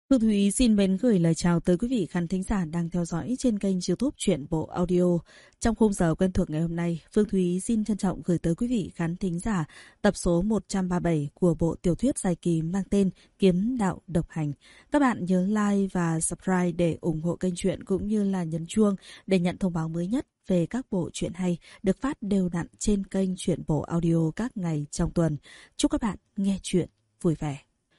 Phương Thúy xin mến gửi lời chào tới quý vị khán thính giả đang theo dõi trên kênh YouTube Truyện Bộ Audio. Trong khung giờ quen thuộc ngày hôm nay, Phương Thúy xin trân trọng gửi tới quý vị khán thính giả tập số 137 của bộ tiểu thuyết dài kỳ mang tên Kiếm Đạo Độc Hành. Các bạn nhớ like và subscribe để ủng hộ kênh truyện cũng như là nhấn chuông để nhận thông báo mới nhất về các bộ truyện hay được phát đều đặn trên kênh Truyện Bộ Audio các ngày trong tuần. Chúc các bạn nghe truyện vui vẻ.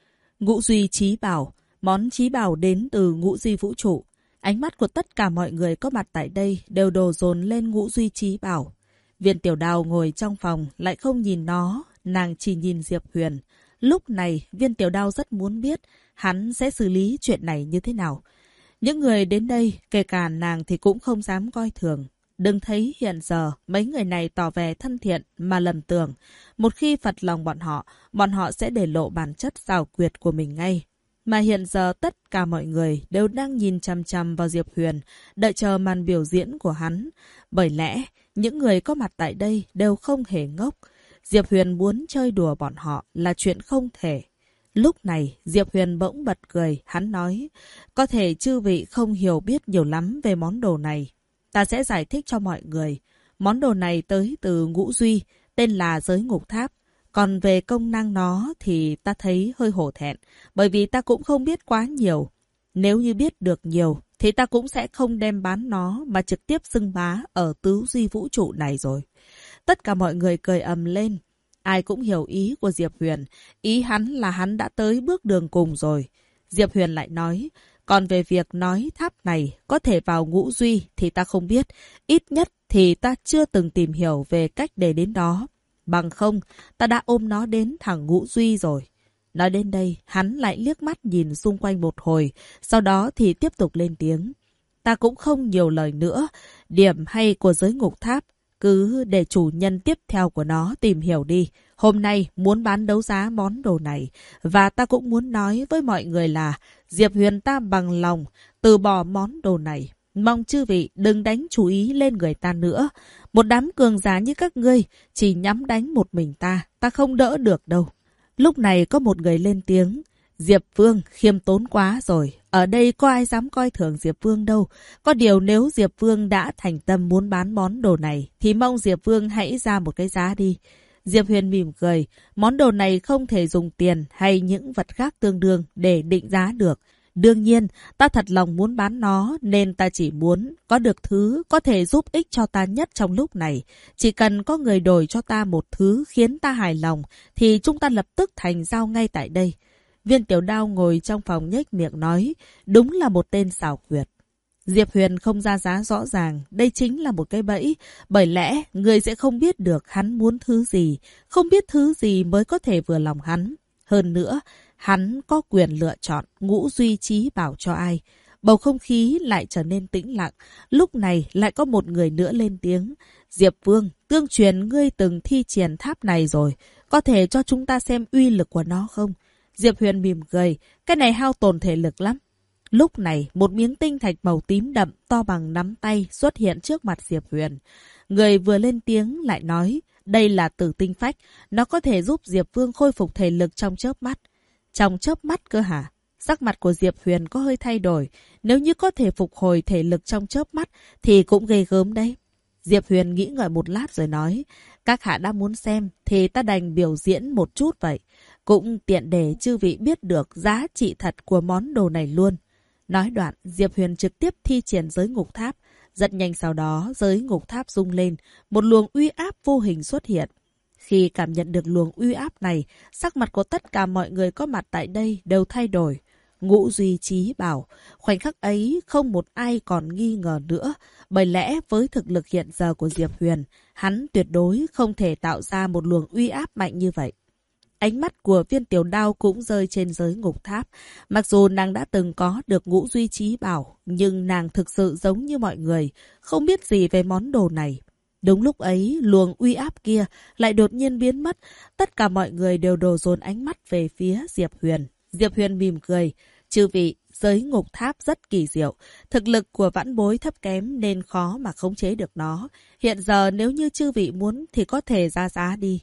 Ngũ Duy Chí Bảo. Món chí bảo đến từ Ngũ Duy Vũ Trụ. Ánh mắt của tất cả mọi người có mặt tại đây đều đổ dồn lên Ngũ Duy Chí Bảo. Viên Tiểu Đào ngồi trong phòng lại không nhìn nó, nàng chỉ nhìn Diệp Huyền. Lúc này Viên Tiểu Đào rất muốn biết hắn sẽ xử lý chuyện này như thế nào. Những người đến đây, kể cả nàng thì cũng không dám coi thường. Đừng thấy hiện giờ mấy người này tỏ vẻ thân thiện mà lầm tưởng. Một khi phật lòng bọn họ sẽ để lộ bản chất xảo quyệt của mình ngay. Mà hiện giờ tất cả mọi người đều đang nhìn chằm chằm vào Diệp Huyền, đợi chờ màn biểu diễn của hắn. Bởi lẽ, những người có mặt tại đây đều không hề ngốc. Diệp Huyền muốn chơi đùa bọn họ là chuyện không thể. Lúc này, Diệp Huyền bỗng bật cười, hắn nói, có thể chư vị không hiểu biết nhiều lắm về món đồ này. Ta sẽ giải thích cho mọi người. Món đồ này tới từ Ngũ Duy, tên là Giới Ngục Tháp. Còn về công năng nó thì ta thấy hơi hổ thẹn, bởi vì ta cũng không biết quá nhiều. Nếu như biết được nhiều, thì ta cũng sẽ không đem bán nó mà trực tiếp xưng bá ở tứ duy vũ trụ này rồi. Tất cả mọi người cười ầm lên. Ai cũng hiểu ý của Diệp Huyền. Ý hắn là hắn đã tới bước đường cùng rồi. Diệp Huyền lại nói, còn về việc nói tháp này có thể vào Ngũ Duy thì ta không biết. Ít nhất thì ta chưa từng tìm hiểu về cách để đến đó. Bằng không, ta đã ôm nó đến thẳng Ngũ Duy rồi. Nói đến đây, hắn lại liếc mắt nhìn xung quanh một hồi, sau đó thì tiếp tục lên tiếng. Ta cũng không nhiều lời nữa, điểm hay của Giới Ngục Tháp, cứ để chủ nhân tiếp theo của nó tìm hiểu đi. Hôm nay muốn bán đấu giá món đồ này, và ta cũng muốn nói với mọi người là Diệp Huyền ta bằng lòng từ bỏ món đồ này. Mong chư vị đừng đánh chú ý lên người ta nữa. Một đám cường giả như các ngươi chỉ nhắm đánh một mình ta không đỡ được đâu. Lúc này có một người lên tiếng. Diệp Vương khiêm tốn quá rồi. Ở đây có ai dám coi thường Diệp Vương đâu. Có điều nếu Diệp Vương đã thành tâm muốn bán món đồ này thì mong Diệp Vương hãy ra một cái giá đi. Diệp Huyền mỉm cười. Món đồ này không thể dùng tiền hay những vật khác tương đương để định giá được. Đương nhiên, ta thật lòng muốn bán nó nên ta chỉ muốn có được thứ có thể giúp ích cho ta nhất trong lúc này. Chỉ cần có người đổi cho ta một thứ khiến ta hài lòng thì chúng ta lập tức thành giao ngay tại đây. Viên Tiểu Đao ngồi trong phòng nhếch miệng nói, đúng là một tên xảo quyệt. Diệp Huyền không ra giá rõ ràng, đây chính là một cái bẫy. Bởi lẽ, người sẽ không biết được hắn muốn thứ gì, không biết thứ gì mới có thể vừa lòng hắn. Hơn nữa, hắn có quyền lựa chọn Ngũ Duy Chí Bảo cho ai. Bầu không khí lại trở nên tĩnh lặng. Lúc này lại có một người nữa lên tiếng. Diệp Vương, tương truyền ngươi từng thi triển tháp này rồi. Có thể cho chúng ta xem uy lực của nó không? Diệp Huyền mỉm cười. Cái này hao tổn thể lực lắm. Lúc này, một miếng tinh thạch màu tím đậm to bằng nắm tay xuất hiện trước mặt Diệp Huyền. Người vừa lên tiếng lại nói, đây là Tử Tinh Phách. Nó có thể giúp Diệp Vương khôi phục thể lực trong chớp mắt. Trong chớp mắt cơ hả? Sắc mặt của Diệp Huyền có hơi thay đổi. Nếu như có thể phục hồi thể lực trong chớp mắt thì cũng ghê gớm đấy. Diệp Huyền nghĩ ngợi một lát rồi nói, các hạ đã muốn xem thì ta đành biểu diễn một chút vậy. Cũng tiện để chư vị biết được giá trị thật của món đồ này luôn. Nói đoạn, Diệp Huyền trực tiếp thi triển Giới Ngục Tháp. Rất nhanh sau đó, Giới Ngục Tháp rung lên, một luồng uy áp vô hình xuất hiện. Khi cảm nhận được luồng uy áp này, sắc mặt của tất cả mọi người có mặt tại đây đều thay đổi. Ngũ Duy Chí Bảo, khoảnh khắc ấy không một ai còn nghi ngờ nữa. Bởi lẽ với thực lực hiện giờ của Diệp Huyền, hắn tuyệt đối không thể tạo ra một luồng uy áp mạnh như vậy. Ánh mắt của Viên Tiểu Đao cũng rơi trên Giới Ngục Tháp. Mặc dù nàng đã từng có được Ngũ Duy Chí Bảo, nhưng nàng thực sự giống như mọi người, không biết gì về món đồ này. Đúng lúc ấy, luồng uy áp kia lại đột nhiên biến mất. Tất cả mọi người đều đổ dồn ánh mắt về phía Diệp Huyền. Diệp Huyền mỉm cười. Chư vị, Giới Ngục Tháp rất kỳ diệu. Thực lực của vãn bối thấp kém nên khó mà khống chế được nó. Hiện giờ nếu như chư vị muốn thì có thể ra giá đi.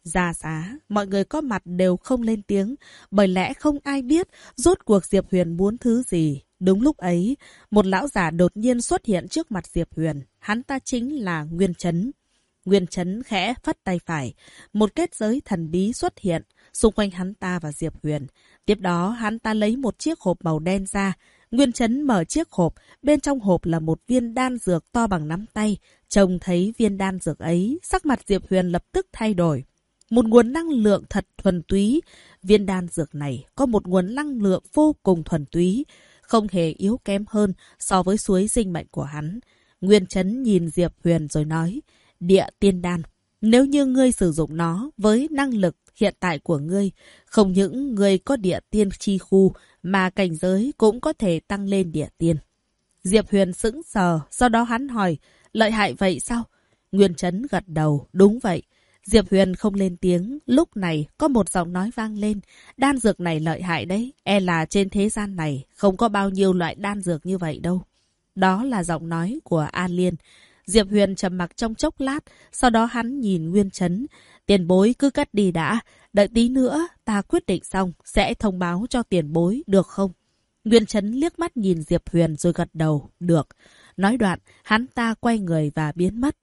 Ra giá, mọi người có mặt đều không lên tiếng, bởi lẽ không ai biết rốt cuộc Diệp Huyền muốn thứ gì. Đúng lúc ấy, một lão giả đột nhiên xuất hiện trước mặt Diệp Huyền. Hắn ta chính là Nguyên Chấn. Nguyên Chấn khẽ phất tay phải. Một kết giới thần bí xuất hiện xung quanh hắn ta và Diệp Huyền. Tiếp đó hắn ta lấy một chiếc hộp màu đen ra. Nguyên Chấn mở chiếc hộp. Bên trong hộp là một viên đan dược to bằng nắm tay. Trông thấy viên đan dược ấy, sắc mặt Diệp Huyền lập tức thay đổi. Một nguồn năng lượng thật thuần túy. Viên đan dược này có một nguồn năng lượng vô cùng thuần túy, không hề yếu kém hơn so với suối sinh mệnh của hắn. Nguyên Chấn nhìn Diệp Huyền rồi nói, địa tiên đan, nếu như ngươi sử dụng nó với năng lực hiện tại của ngươi, không những ngươi có địa tiên chi khu mà cảnh giới cũng có thể tăng lên địa tiên. Diệp Huyền sững sờ, sau đó hắn hỏi, lợi hại vậy sao? Nguyên Chấn gật đầu, đúng vậy. Diệp Huyền không lên tiếng, lúc này có một giọng nói vang lên. Đan dược này lợi hại đấy, e là trên thế gian này không có bao nhiêu loại đan dược như vậy đâu. Đó là giọng nói của A Liên. Diệp Huyền trầm mặc trong chốc lát, sau đó hắn nhìn Nguyên Chấn. Tiền bối cứ cất đi đã, đợi tí nữa ta quyết định xong sẽ thông báo cho tiền bối được không? Nguyên Chấn liếc mắt nhìn Diệp Huyền rồi gật đầu, được. Nói đoạn, hắn ta quay người và biến mất.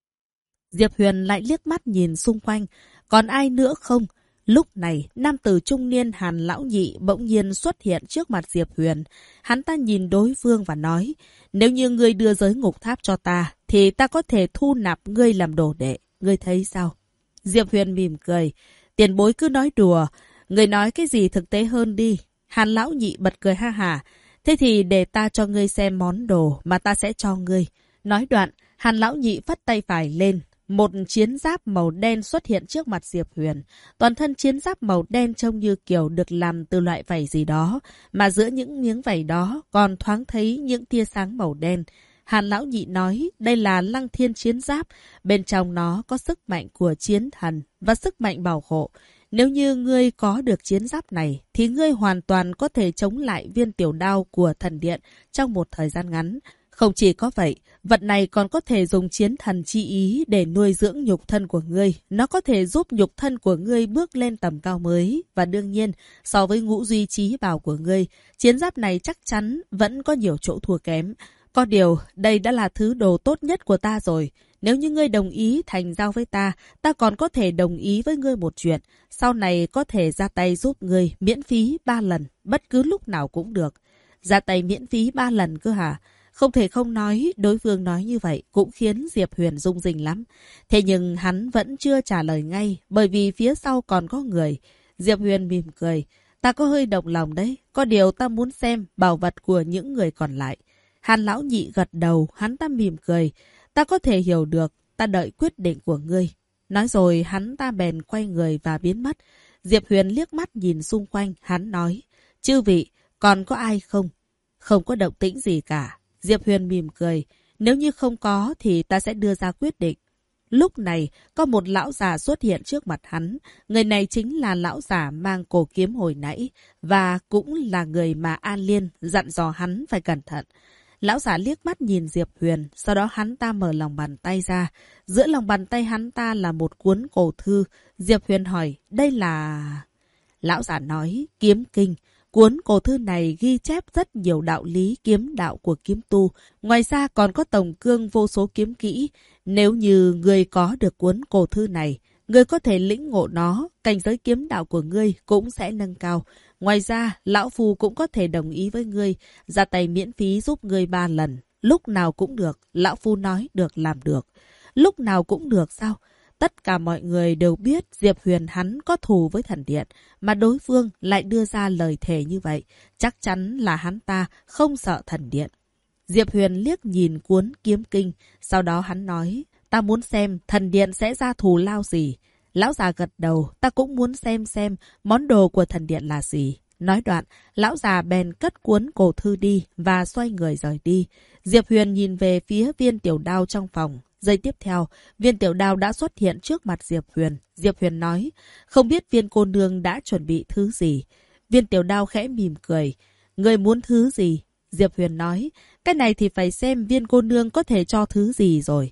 Diệp Huyền lại liếc mắt nhìn xung quanh, còn ai nữa không? Lúc này, nam tử trung niên Hàn Lão Nhị bỗng nhiên xuất hiện trước mặt Diệp Huyền. Hắn ta nhìn đối phương và nói, nếu như ngươi đưa giới ngục tháp cho ta, thì ta có thể thu nạp ngươi làm đồ đệ. Ngươi thấy sao? Diệp Huyền mỉm cười, tiền bối cứ nói đùa, ngươi nói cái gì thực tế hơn đi. Hàn Lão Nhị bật cười ha hả, thế thì để ta cho ngươi xem món đồ mà ta sẽ cho ngươi. Nói đoạn, Hàn Lão Nhị phất tay phải lên. Một chiến giáp màu đen xuất hiện trước mặt Diệp Huyền. Toàn thân chiến giáp màu đen trông như kiểu được làm từ loại vảy gì đó, mà giữa những miếng vảy đó còn thoáng thấy những tia sáng màu đen. Hàn Lão Nhị nói đây là Lăng Thiên chiến giáp, bên trong nó có sức mạnh của chiến thần và sức mạnh bảo hộ. Nếu như ngươi có được chiến giáp này, thì ngươi hoàn toàn có thể chống lại viên tiểu đao của thần điện trong một thời gian ngắn. Không chỉ có vậy, vật này còn có thể dùng chiến thần chi ý để nuôi dưỡng nhục thân của ngươi. Nó có thể giúp nhục thân của ngươi bước lên tầm cao mới. Và đương nhiên, so với ngũ duy trí bảo của ngươi, chiến giáp này chắc chắn vẫn có nhiều chỗ thua kém. Có điều, đây đã là thứ đồ tốt nhất của ta rồi. Nếu như ngươi đồng ý thành giao với ta, ta còn có thể đồng ý với ngươi một chuyện. Sau này có thể ra tay giúp ngươi miễn phí 3 lần, bất cứ lúc nào cũng được. Ra tay miễn phí 3 lần cơ hả? Không thể không nói, đối phương nói như vậy cũng khiến Diệp Huyền rung rinh lắm. Thế nhưng hắn vẫn chưa trả lời ngay, bởi vì phía sau còn có người. Diệp Huyền mỉm cười, ta có hơi động lòng đấy, có điều ta muốn xem bảo vật của những người còn lại. Hàn Lão Nhị gật đầu, hắn ta mỉm cười, ta có thể hiểu được, ta đợi quyết định của ngươi. Nói rồi hắn ta bèn quay người và biến mất. Diệp Huyền liếc mắt nhìn xung quanh, hắn nói, chư vị, còn có ai không? Không có động tĩnh gì cả. Diệp Huyền mỉm cười, nếu như không có thì ta sẽ đưa ra quyết định. Lúc này, có một lão già xuất hiện trước mặt hắn. Người này chính là lão già mang cổ kiếm hồi nãy, và cũng là người mà An Liên dặn dò hắn phải cẩn thận. Lão già liếc mắt nhìn Diệp Huyền, sau đó hắn ta mở lòng bàn tay ra. Giữa lòng bàn tay hắn ta là một cuốn cổ thư. Diệp Huyền hỏi, đây là... Lão già nói, kiếm kinh. Cuốn cổ thư này ghi chép rất nhiều đạo lý kiếm đạo của kiếm tu. Ngoài ra còn có tổng cương vô số kiếm kỹ. Nếu như ngươi có được cuốn cổ thư này, ngươi có thể lĩnh ngộ nó, cảnh giới kiếm đạo của ngươi cũng sẽ nâng cao. Ngoài ra, lão phu cũng có thể đồng ý với ngươi, ra tay miễn phí giúp ngươi 3 lần. Lúc nào cũng được, lão phu nói được làm được. Lúc nào cũng được sao? Tất cả mọi người đều biết Diệp Huyền hắn có thù với thần điện, mà đối phương lại đưa ra lời thề như vậy. Chắc chắn là hắn ta không sợ thần điện. Diệp Huyền liếc nhìn cuốn kiếm kinh, sau đó hắn nói, ta muốn xem thần điện sẽ ra thù lao gì. Lão già gật đầu, ta cũng muốn xem món đồ của thần điện là gì. Nói đoạn, lão già bèn cất cuốn cổ thư đi và xoay người rời đi. Diệp Huyền nhìn về phía viên tiểu đao trong phòng. Giây tiếp theo, viên tiểu đao đã xuất hiện trước mặt Diệp Huyền. Diệp Huyền nói, không biết viên cô nương đã chuẩn bị thứ gì. Viên tiểu đao khẽ mỉm cười. Người muốn thứ gì? Diệp Huyền nói, cái này thì phải xem viên cô nương có thể cho thứ gì rồi.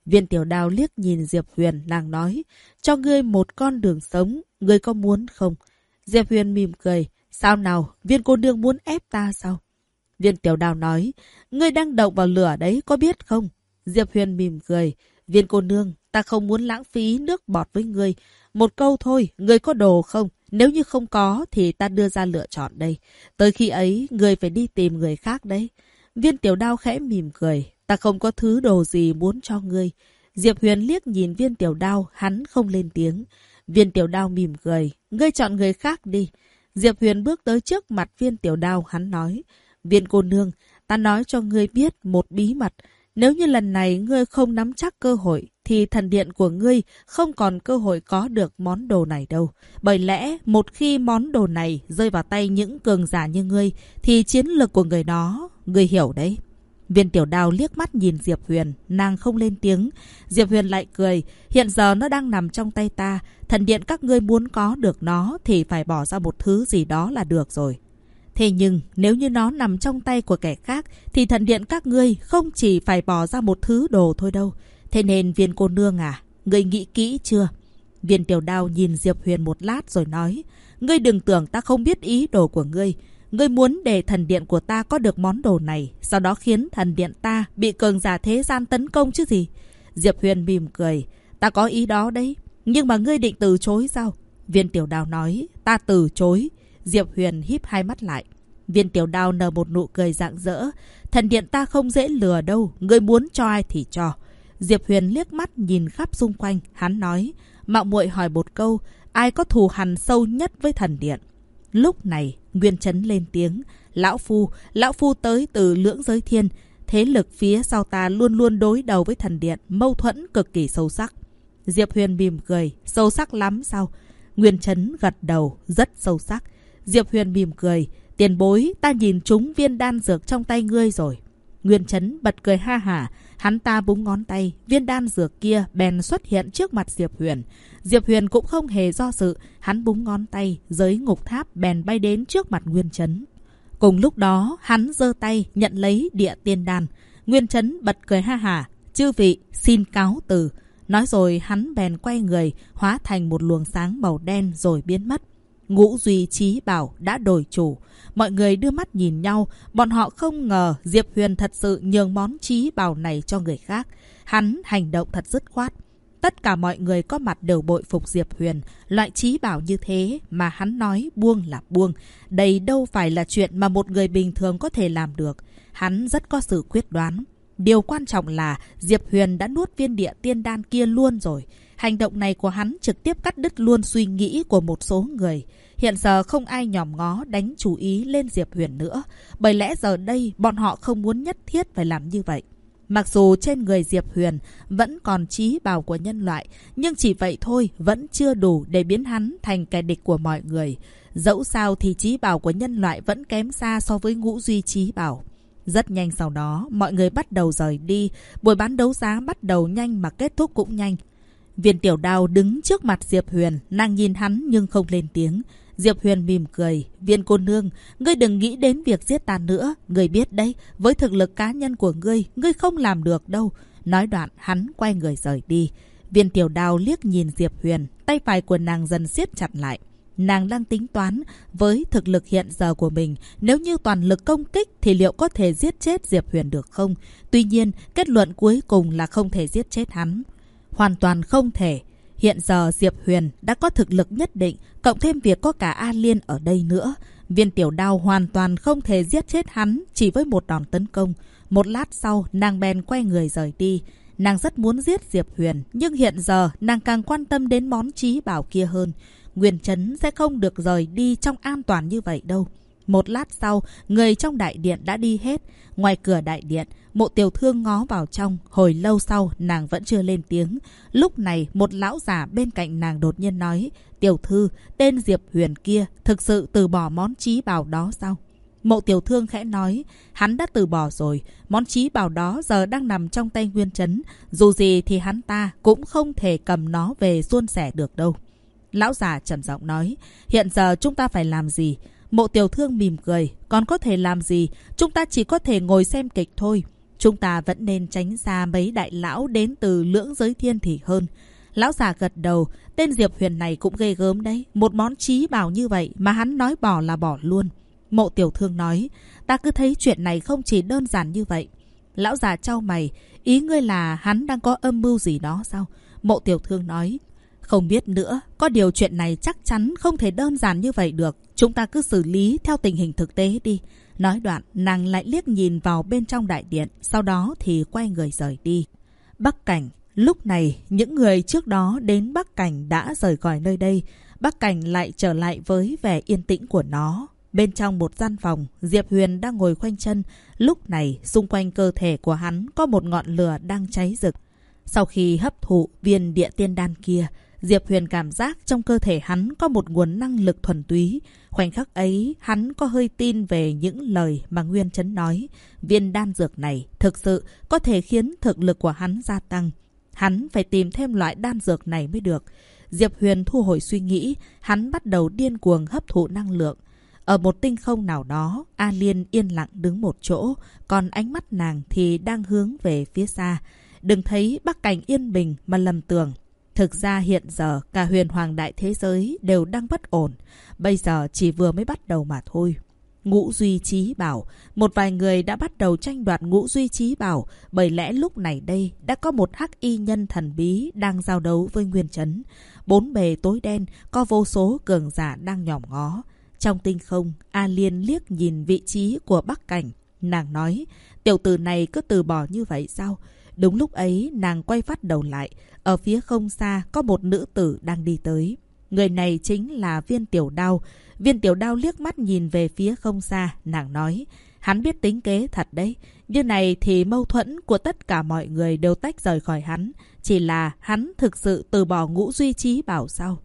Viên Tiểu Đao liếc nhìn Diệp Huyền, nàng nói, cho ngươi một con đường sống, ngươi có muốn không? Diệp Huyền mỉm cười, sao nào, Viên cô nương muốn ép ta sao? Viên Tiểu Đao nói, ngươi đang động vào lửa đấy, có biết không? Diệp Huyền mỉm cười, Viên cô nương, ta không muốn lãng phí nước bọt với ngươi. Một câu thôi, ngươi có đồ không? Nếu như không có, thì ta đưa ra lựa chọn đây. Tới khi ấy, ngươi phải đi tìm người khác đấy. Viên Tiểu Đao khẽ mỉm cười, ta không có thứ đồ gì muốn cho ngươi. Diệp Huyền liếc nhìn Viên Tiểu Đao, hắn không lên tiếng. Viên Tiểu Đao mỉm cười, ngươi chọn người khác đi. Diệp Huyền bước tới trước mặt Viên Tiểu Đao, hắn nói, Viên cô nương, ta nói cho ngươi biết một bí mật. Nếu như lần này ngươi không nắm chắc cơ hội, thì thần điện của ngươi không còn cơ hội có được món đồ này đâu. Bởi lẽ, một khi món đồ này rơi vào tay những cường giả như ngươi, thì chiến lực của người đó, ngươi hiểu đấy. Viên Tiểu Đao liếc mắt nhìn Diệp Huyền, nàng không lên tiếng. Diệp Huyền lại cười, hiện giờ nó đang nằm trong tay ta. Thần điện các ngươi muốn có được nó thì phải bỏ ra một thứ gì đó là được rồi. Thế nhưng nếu như nó nằm trong tay của kẻ khác thì thần điện các ngươi không chỉ phải bỏ ra một thứ đồ thôi đâu. Thế nên Viên cô nương à, ngươi nghĩ kỹ chưa? Viên Tiểu Đao nhìn Diệp Huyền một lát rồi nói, ngươi đừng tưởng ta không biết ý đồ của ngươi. Ngươi muốn để thần điện của ta có được món đồ này, sau đó khiến thần điện ta bị cường giả thế gian tấn công chứ gì? Diệp Huyền mỉm cười, ta có ý đó đấy, nhưng mà ngươi định từ chối sao? Viên Tiểu Đao nói, ta từ chối. Diệp Huyền híp hai mắt lại. Viên Tiểu Đao nở một nụ cười rạng rỡ. Thần điện ta không dễ lừa đâu, ngươi muốn cho ai thì cho. Diệp Huyền liếc mắt nhìn khắp xung quanh, hắn nói, mạo muội hỏi một câu, ai có thù hằn sâu nhất với thần điện? Lúc này, Nguyên Chấn lên tiếng, lão phu tới từ Lưỡng Giới Thiên, thế lực phía sau ta luôn luôn đối đầu với thần điện, mâu thuẫn cực kỳ sâu sắc. Diệp Huyền mỉm cười, sâu sắc lắm sao? Nguyên Chấn gật đầu, rất sâu sắc. Diệp Huyền mỉm cười, tiền bối, ta nhìn trúng viên đan dược trong tay ngươi rồi. Nguyên Chấn bật cười ha hả, hắn ta búng ngón tay, viên đan dược kia bèn xuất hiện trước mặt Diệp Huyền. Diệp Huyền cũng không hề do dự, hắn búng ngón tay, giới ngục tháp bèn bay đến trước mặt Nguyên Chấn. Cùng lúc đó, hắn giơ tay nhận lấy địa tiên đan. Nguyên Chấn bật cười ha hả, chư vị xin cáo từ. Nói rồi hắn bèn quay người, hóa thành một luồng sáng màu đen rồi biến mất. Ngũ Duy Chí Bảo đã đổi chủ. Mọi người đưa mắt nhìn nhau, bọn họ không ngờ Diệp Huyền thật sự nhường món chí bảo này cho người khác. Hắn hành động thật dứt khoát. Tất cả mọi người có mặt đều bội phục Diệp Huyền. Loại chí bảo như thế mà hắn nói buông là buông. Đây đâu phải là chuyện mà một người bình thường có thể làm được. Hắn rất có sự quyết đoán. Điều quan trọng là Diệp Huyền đã nuốt viên địa tiên đan kia luôn rồi. Hành động này của hắn trực tiếp cắt đứt luôn suy nghĩ của một số người. Hiện giờ không ai nhòm ngó đánh chú ý lên Diệp Huyền nữa. Bởi lẽ giờ đây bọn họ không muốn nhất thiết phải làm như vậy. Mặc dù trên người Diệp Huyền vẫn còn chí bảo của nhân loại, nhưng chỉ vậy thôi vẫn chưa đủ để biến hắn thành kẻ địch của mọi người. Dẫu sao thì chí bảo của nhân loại vẫn kém xa so với Ngũ Duy Chí Bảo. Rất nhanh sau đó, mọi người bắt đầu rời đi. Buổi bán đấu giá bắt đầu nhanh mà kết thúc cũng nhanh. Viên Tiểu Đao đứng trước mặt Diệp Huyền, nàng nhìn hắn nhưng không lên tiếng. Diệp Huyền mỉm cười, Viên cô nương, ngươi đừng nghĩ đến việc giết ta nữa. Ngươi biết đấy, với thực lực cá nhân của ngươi không làm được đâu. Nói đoạn, hắn quay người rời đi. Viên Tiểu Đao liếc nhìn Diệp Huyền, tay phải của nàng dần siết chặt lại. Nàng đang tính toán với thực lực hiện giờ của mình, nếu như toàn lực công kích thì liệu có thể giết chết Diệp Huyền được không? Tuy nhiên, kết luận cuối cùng là không thể giết chết hắn. Hoàn toàn không thể. Hiện giờ Diệp Huyền đã có thực lực nhất định, cộng thêm việc có cả A Liên ở đây nữa. Viên Tiểu Đao hoàn toàn không thể giết chết hắn chỉ với một đòn tấn công. Một lát sau, nàng bèn quay người rời đi. Nàng rất muốn giết Diệp Huyền, nhưng hiện giờ nàng càng quan tâm đến món chí bảo kia hơn. Nguyên Chấn sẽ không được rời đi trong an toàn như vậy đâu. Một lát sau, người trong đại điện đã đi hết. Ngoài cửa đại điện, Mộ Tiểu Thương ngó vào trong. Hồi lâu sau, nàng vẫn chưa lên tiếng. Lúc này, một lão già bên cạnh nàng đột nhiên nói, Tiểu thư, tên Diệp Huyền kia thực sự từ bỏ món chí bảo đó sao? Mộ Tiểu Thương khẽ nói, hắn đã từ bỏ rồi. Món chí bảo đó giờ đang nằm trong tay Nguyên Chấn. Dù gì thì hắn ta cũng không thể cầm nó về suôn sẻ được đâu. Lão già trầm giọng nói, hiện giờ chúng ta phải làm gì? Mộ Tiểu Thương mỉm cười, còn có thể làm gì? Chúng ta chỉ có thể ngồi xem kịch thôi. chúng ta vẫn nên tránh xa mấy đại lão đến từ lưỡng giới thiên thì hơn. Lão già gật đầu, tên Diệp Huyền này cũng ghê gớm đấy. Một món chí bảo như vậy mà hắn nói bỏ là bỏ luôn. Mộ Tiểu Thương nói, ta cứ thấy chuyện này không chỉ đơn giản như vậy. Lão già chau mày, ý ngươi là hắn đang có âm mưu gì đó sao? Mộ Tiểu Thương nói, không biết nữa, có điều chuyện này chắc chắn không thể đơn giản như vậy được. Chúng ta cứ xử lý theo tình hình thực tế đi. Nói đoạn, nàng lại liếc nhìn vào bên trong đại điện, sau đó thì quay người rời đi. Bắc Cảnh. Lúc này, những người trước đó đến Bắc Cảnh đã rời khỏi nơi đây. Bắc Cảnh lại trở lại với vẻ yên tĩnh của nó. Bên trong một gian phòng, Diệp Huyền đang ngồi khoanh chân. Lúc này, xung quanh cơ thể của hắn có một ngọn lửa đang cháy rực. Sau khi hấp thụ viên địa tiên đan kia, Diệp Huyền cảm giác trong cơ thể hắn có một nguồn năng lực thuần túy. Khoảnh khắc ấy, hắn có hơi tin về những lời mà Nguyên Chấn nói. Viên đan dược này thực sự có thể khiến thực lực của hắn gia tăng. Hắn phải tìm thêm loại đan dược này mới được. Diệp Huyền thu hồi suy nghĩ, hắn bắt đầu điên cuồng hấp thụ năng lượng. Ở một tinh không nào đó, A Liên yên lặng đứng một chỗ, còn ánh mắt nàng thì đang hướng về phía xa. Đừng thấy Bắc Cảnh yên bình mà lầm tưởng. Thực ra hiện giờ cả huyền hoàng đại thế giới đều đang bất ổn. Bây giờ chỉ vừa mới bắt đầu mà thôi. Ngũ Duy Chí Bảo. Một vài người đã bắt đầu tranh đoạt Ngũ Duy Chí Bảo. Bởi lẽ lúc này đây đã có một hắc y nhân thần bí đang giao đấu với Nguyên Chấn. Bốn bề tối đen, có vô số cường giả đang nhòm ngó. Trong tinh không, A Liên liếc nhìn vị trí của Bắc Cảnh. Nàng nói, tiểu tử này cứ từ bỏ như vậy sao? Đúng lúc ấy, nàng quay phát đầu lại. Ở phía không xa, có một nữ tử đang đi tới. Người này chính là Viên Tiểu Đao. Viên Tiểu Đao liếc mắt nhìn về phía không xa. Nàng nói, hắn biết tính kế thật đấy. Như này thì mâu thuẫn của tất cả mọi người đều tách rời khỏi hắn. Chỉ là hắn thực sự từ bỏ Ngũ Duy Chí Bảo sao?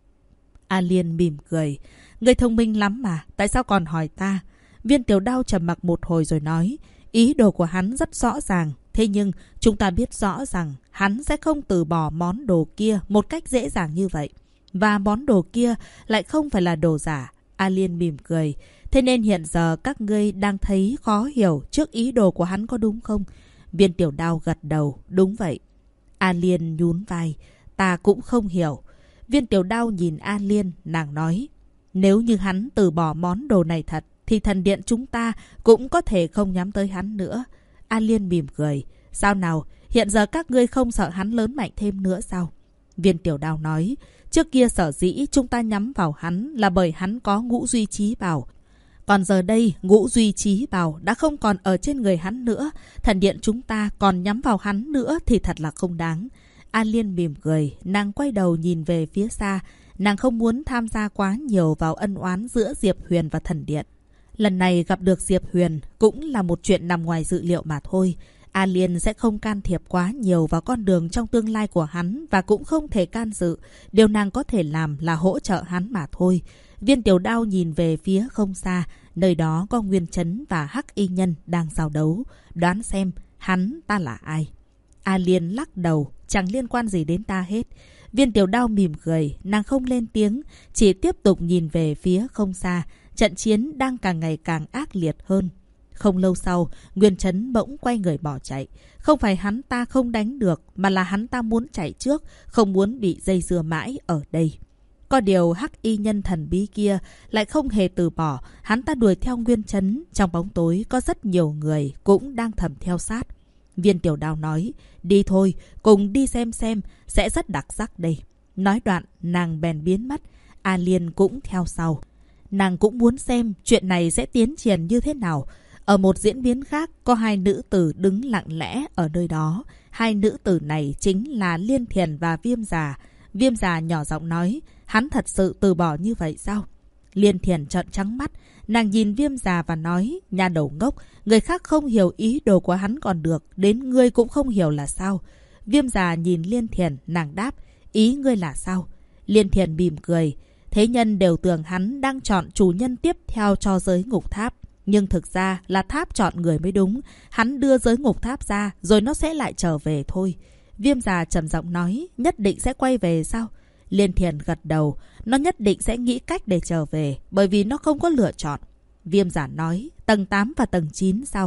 A Liên mỉm cười. Người thông minh lắm mà, tại sao còn hỏi ta? Viên Tiểu Đao trầm mặc một hồi rồi nói, ý đồ của hắn rất rõ ràng. Thế nhưng chúng ta biết rõ rằng hắn sẽ không từ bỏ món đồ kia một cách dễ dàng như vậy. Và món đồ kia lại không phải là đồ giả. A Liên mỉm cười. Thế nên hiện giờ các ngươi đang thấy khó hiểu trước ý đồ của hắn có đúng không? Viên Tiểu Đao gật đầu. Đúng vậy. A Liên nhún vai. Ta cũng không hiểu. Viên Tiểu Đao nhìn A Liên, nàng nói, nếu như hắn từ bỏ món đồ này thật thì thần điện chúng ta cũng có thể không nhắm tới hắn nữa. A Liên mỉm cười. Sao nào, hiện giờ các ngươi không sợ hắn lớn mạnh thêm nữa sao? Viên Tiểu Đao nói, trước kia sở dĩ chúng ta nhắm vào hắn là bởi hắn có Ngũ Duy Chí Bảo. Còn giờ đây, Ngũ Duy Chí Bảo đã không còn ở trên người hắn nữa. Thần điện chúng ta còn nhắm vào hắn nữa thì thật là không đáng. A Liên mỉm cười, nàng quay đầu nhìn về phía xa. Nàng không muốn tham gia quá nhiều vào ân oán giữa Diệp Huyền và thần điện. Lần này gặp được Diệp Huyền cũng là một chuyện nằm ngoài dự liệu mà thôi. A Liên sẽ không can thiệp quá nhiều vào con đường trong tương lai của hắn và cũng không thể can dự. Điều nàng có thể làm là hỗ trợ hắn mà thôi. Viên Tiểu Đao nhìn về phía không xa, nơi đó có Nguyên Chấn và hắc y nhân đang giao đấu. Đoán xem hắn ta là ai? A Liên lắc đầu, chẳng liên quan gì đến ta hết. Viên Tiểu Đao mỉm cười, nàng không lên tiếng, chỉ tiếp tục nhìn về phía không xa. Trận chiến đang càng ngày càng ác liệt hơn. Không lâu sau, Nguyên Chấn bỗng quay người bỏ chạy. Không phải hắn ta không đánh được, mà là hắn ta muốn chạy trước, không muốn bị dây dưa mãi ở đây. Có điều hắc y nhân thần bí kia lại không hề từ bỏ, hắn ta đuổi theo Nguyên Chấn. Trong bóng tối có rất nhiều người cũng đang thầm theo sát. Viên Tiểu Đao nói, đi thôi, cùng đi xem, sẽ rất đặc sắc đây. Nói đoạn, nàng bèn biến mất. A Liên cũng theo sau. Nàng cũng muốn xem chuyện này sẽ tiến triển như thế nào. Ở một diễn biến khác, có hai nữ tử đứng lặng lẽ ở nơi đó. Hai nữ tử này chính là Liên Thiền và Viêm Già. Viêm Già nhỏ giọng nói, hắn thật sự từ bỏ như vậy sao? Liên Thiền trợn trắng mắt, nàng nhìn Viêm Già và nói, nhà đầu ngốc, người khác không hiểu ý đồ của hắn còn được, đến ngươi cũng không hiểu là sao? Viêm Già nhìn Liên Thiền, nàng đáp, ý ngươi là sao? Liên Thiền mỉm cười, thế nhân đều tưởng hắn đang chọn chủ nhân tiếp theo cho giới ngục tháp. Nhưng thực ra là tháp chọn người mới đúng. Hắn đưa giới ngục tháp ra, rồi nó sẽ lại trở về thôi. Viêm Già trầm giọng nói, nhất định sẽ quay về sao? Liên Thiền gật đầu, nó nhất định sẽ nghĩ cách để trở về, bởi vì nó không có lựa chọn. Viêm Già nói, tầng 8 và tầng 9 sao?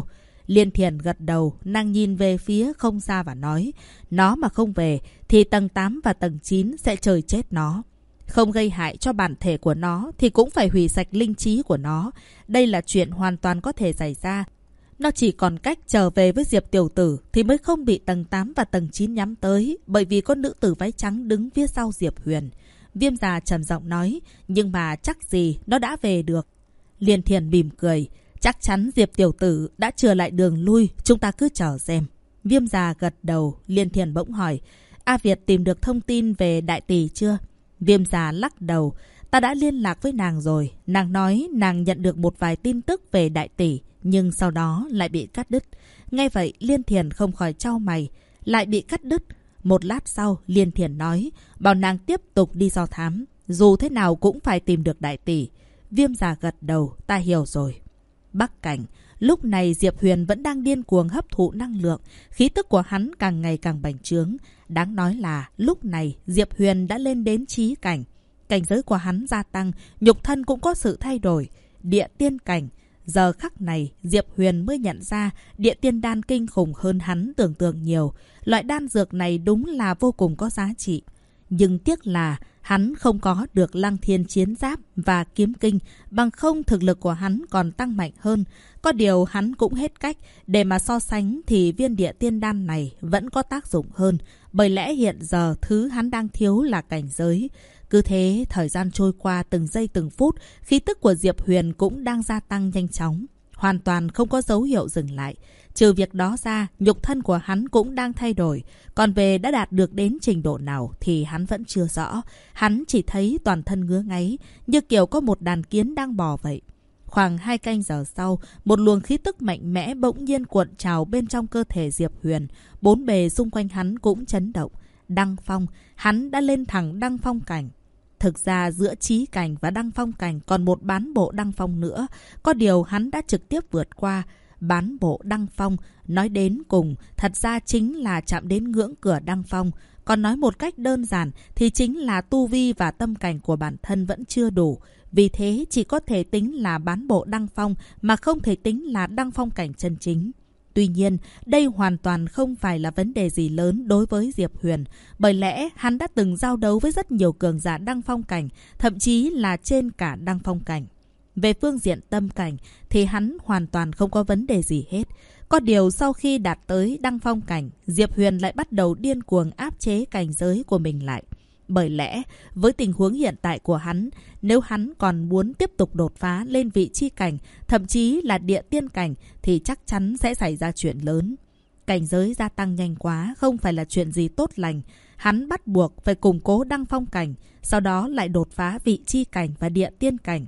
Liên Thiền gật đầu, nàng nhìn về phía không xa và nói, nó mà không về thì tầng 8 và tầng 9 sẽ chơi chết nó. Không gây hại cho bản thể của nó thì cũng phải hủy sạch linh trí của nó. Đây là chuyện hoàn toàn có thể xảy ra. Nó chỉ còn cách trở về với Diệp tiểu tử thì mới không bị tầng 8 và tầng 9 nhắm tới, bởi vì có nữ tử váy trắng đứng phía sau Diệp Huyền. Viêm già trầm giọng nói, nhưng mà chắc gì nó đã về được. Liên Thiền mỉm cười, chắc chắn Diệp tiểu tử đã trở lại đường lui, chúng ta cứ chờ xem. Viêm già gật đầu, Liên Thiền bỗng hỏi, A Việt tìm được thông tin về đại tỷ chưa? Viêm già lắc đầu, ta đã liên lạc với nàng rồi. Nàng nói nàng nhận được một vài tin tức về đại tỷ, nhưng sau đó lại bị cắt đứt. Nghe vậy Liên Thiền không khỏi chau mày, lại bị cắt đứt. Một lát sau Liên Thiền nói, bảo nàng tiếp tục đi do thám, dù thế nào cũng phải tìm được đại tỷ. Viêm già gật đầu, ta hiểu rồi. Bắc Cảnh, lúc này Diệp Huyền vẫn đang điên cuồng hấp thụ năng lượng, khí tức của hắn càng ngày càng bành trướng. Đáng nói là lúc này Diệp Huyền đã lên đến chí cảnh. Cảnh giới của hắn gia tăng, nhục thân cũng có sự thay đổi. Địa tiên cảnh. Giờ khắc này Diệp Huyền mới nhận ra địa tiên đan kinh khủng hơn hắn tưởng tượng nhiều. Loại đan dược này đúng là vô cùng có giá trị. Nhưng tiếc là hắn không có được Lăng Thiên chiến giáp và kiếm kinh, bằng không thực lực của hắn còn tăng mạnh hơn. Có điều hắn cũng hết cách, để mà so sánh thì viên địa tiên đan này vẫn có tác dụng hơn. Bởi lẽ hiện giờ thứ hắn đang thiếu là cảnh giới. Cứ thế thời gian trôi qua từng giây từng phút, khí tức của Diệp Huyền cũng đang gia tăng nhanh chóng, hoàn toàn không có dấu hiệu dừng lại. Trừ việc đó ra, nhục thân của hắn cũng đang thay đổi. Còn về đã đạt được đến trình độ nào thì hắn vẫn chưa rõ. Hắn chỉ thấy toàn thân ngứa ngáy, như kiểu có một đàn kiến đang bò vậy. Khoảng 2 canh giờ sau, một luồng khí tức mạnh mẽ bỗng nhiên cuộn trào bên trong cơ thể Diệp Huyền. Bốn bề xung quanh hắn cũng chấn động. Đăng phong, hắn đã lên thẳng đăng phong cảnh. Thực ra giữa chí cảnh và đăng phong cảnh còn một bán bộ đăng phong nữa. Có điều hắn đã trực tiếp vượt qua. Bán bộ đăng phong, nói đến cùng, thật ra chính là chạm đến ngưỡng cửa đăng phong. Còn nói một cách đơn giản thì chính là tu vi và tâm cảnh của bản thân vẫn chưa đủ. Vì thế chỉ có thể tính là bán bộ đăng phong mà không thể tính là đăng phong cảnh chân chính. Tuy nhiên, đây hoàn toàn không phải là vấn đề gì lớn đối với Diệp Huyền, bởi lẽ hắn đã từng giao đấu với rất nhiều cường giả đăng phong cảnh, thậm chí là trên cả đăng phong cảnh. Về phương diện tâm cảnh thì hắn hoàn toàn không có vấn đề gì hết. Có điều sau khi đạt tới đăng phong cảnh, Diệp Huyền lại bắt đầu điên cuồng áp chế cảnh giới của mình lại. Bởi lẽ, với tình huống hiện tại của hắn, nếu hắn còn muốn tiếp tục đột phá lên vị chi cảnh, thậm chí là địa tiên cảnh, thì chắc chắn sẽ xảy ra chuyện lớn. Cảnh giới gia tăng nhanh quá, không phải là chuyện gì tốt lành. Hắn bắt buộc phải củng cố đăng phong cảnh, sau đó lại đột phá vị chi cảnh và địa tiên cảnh.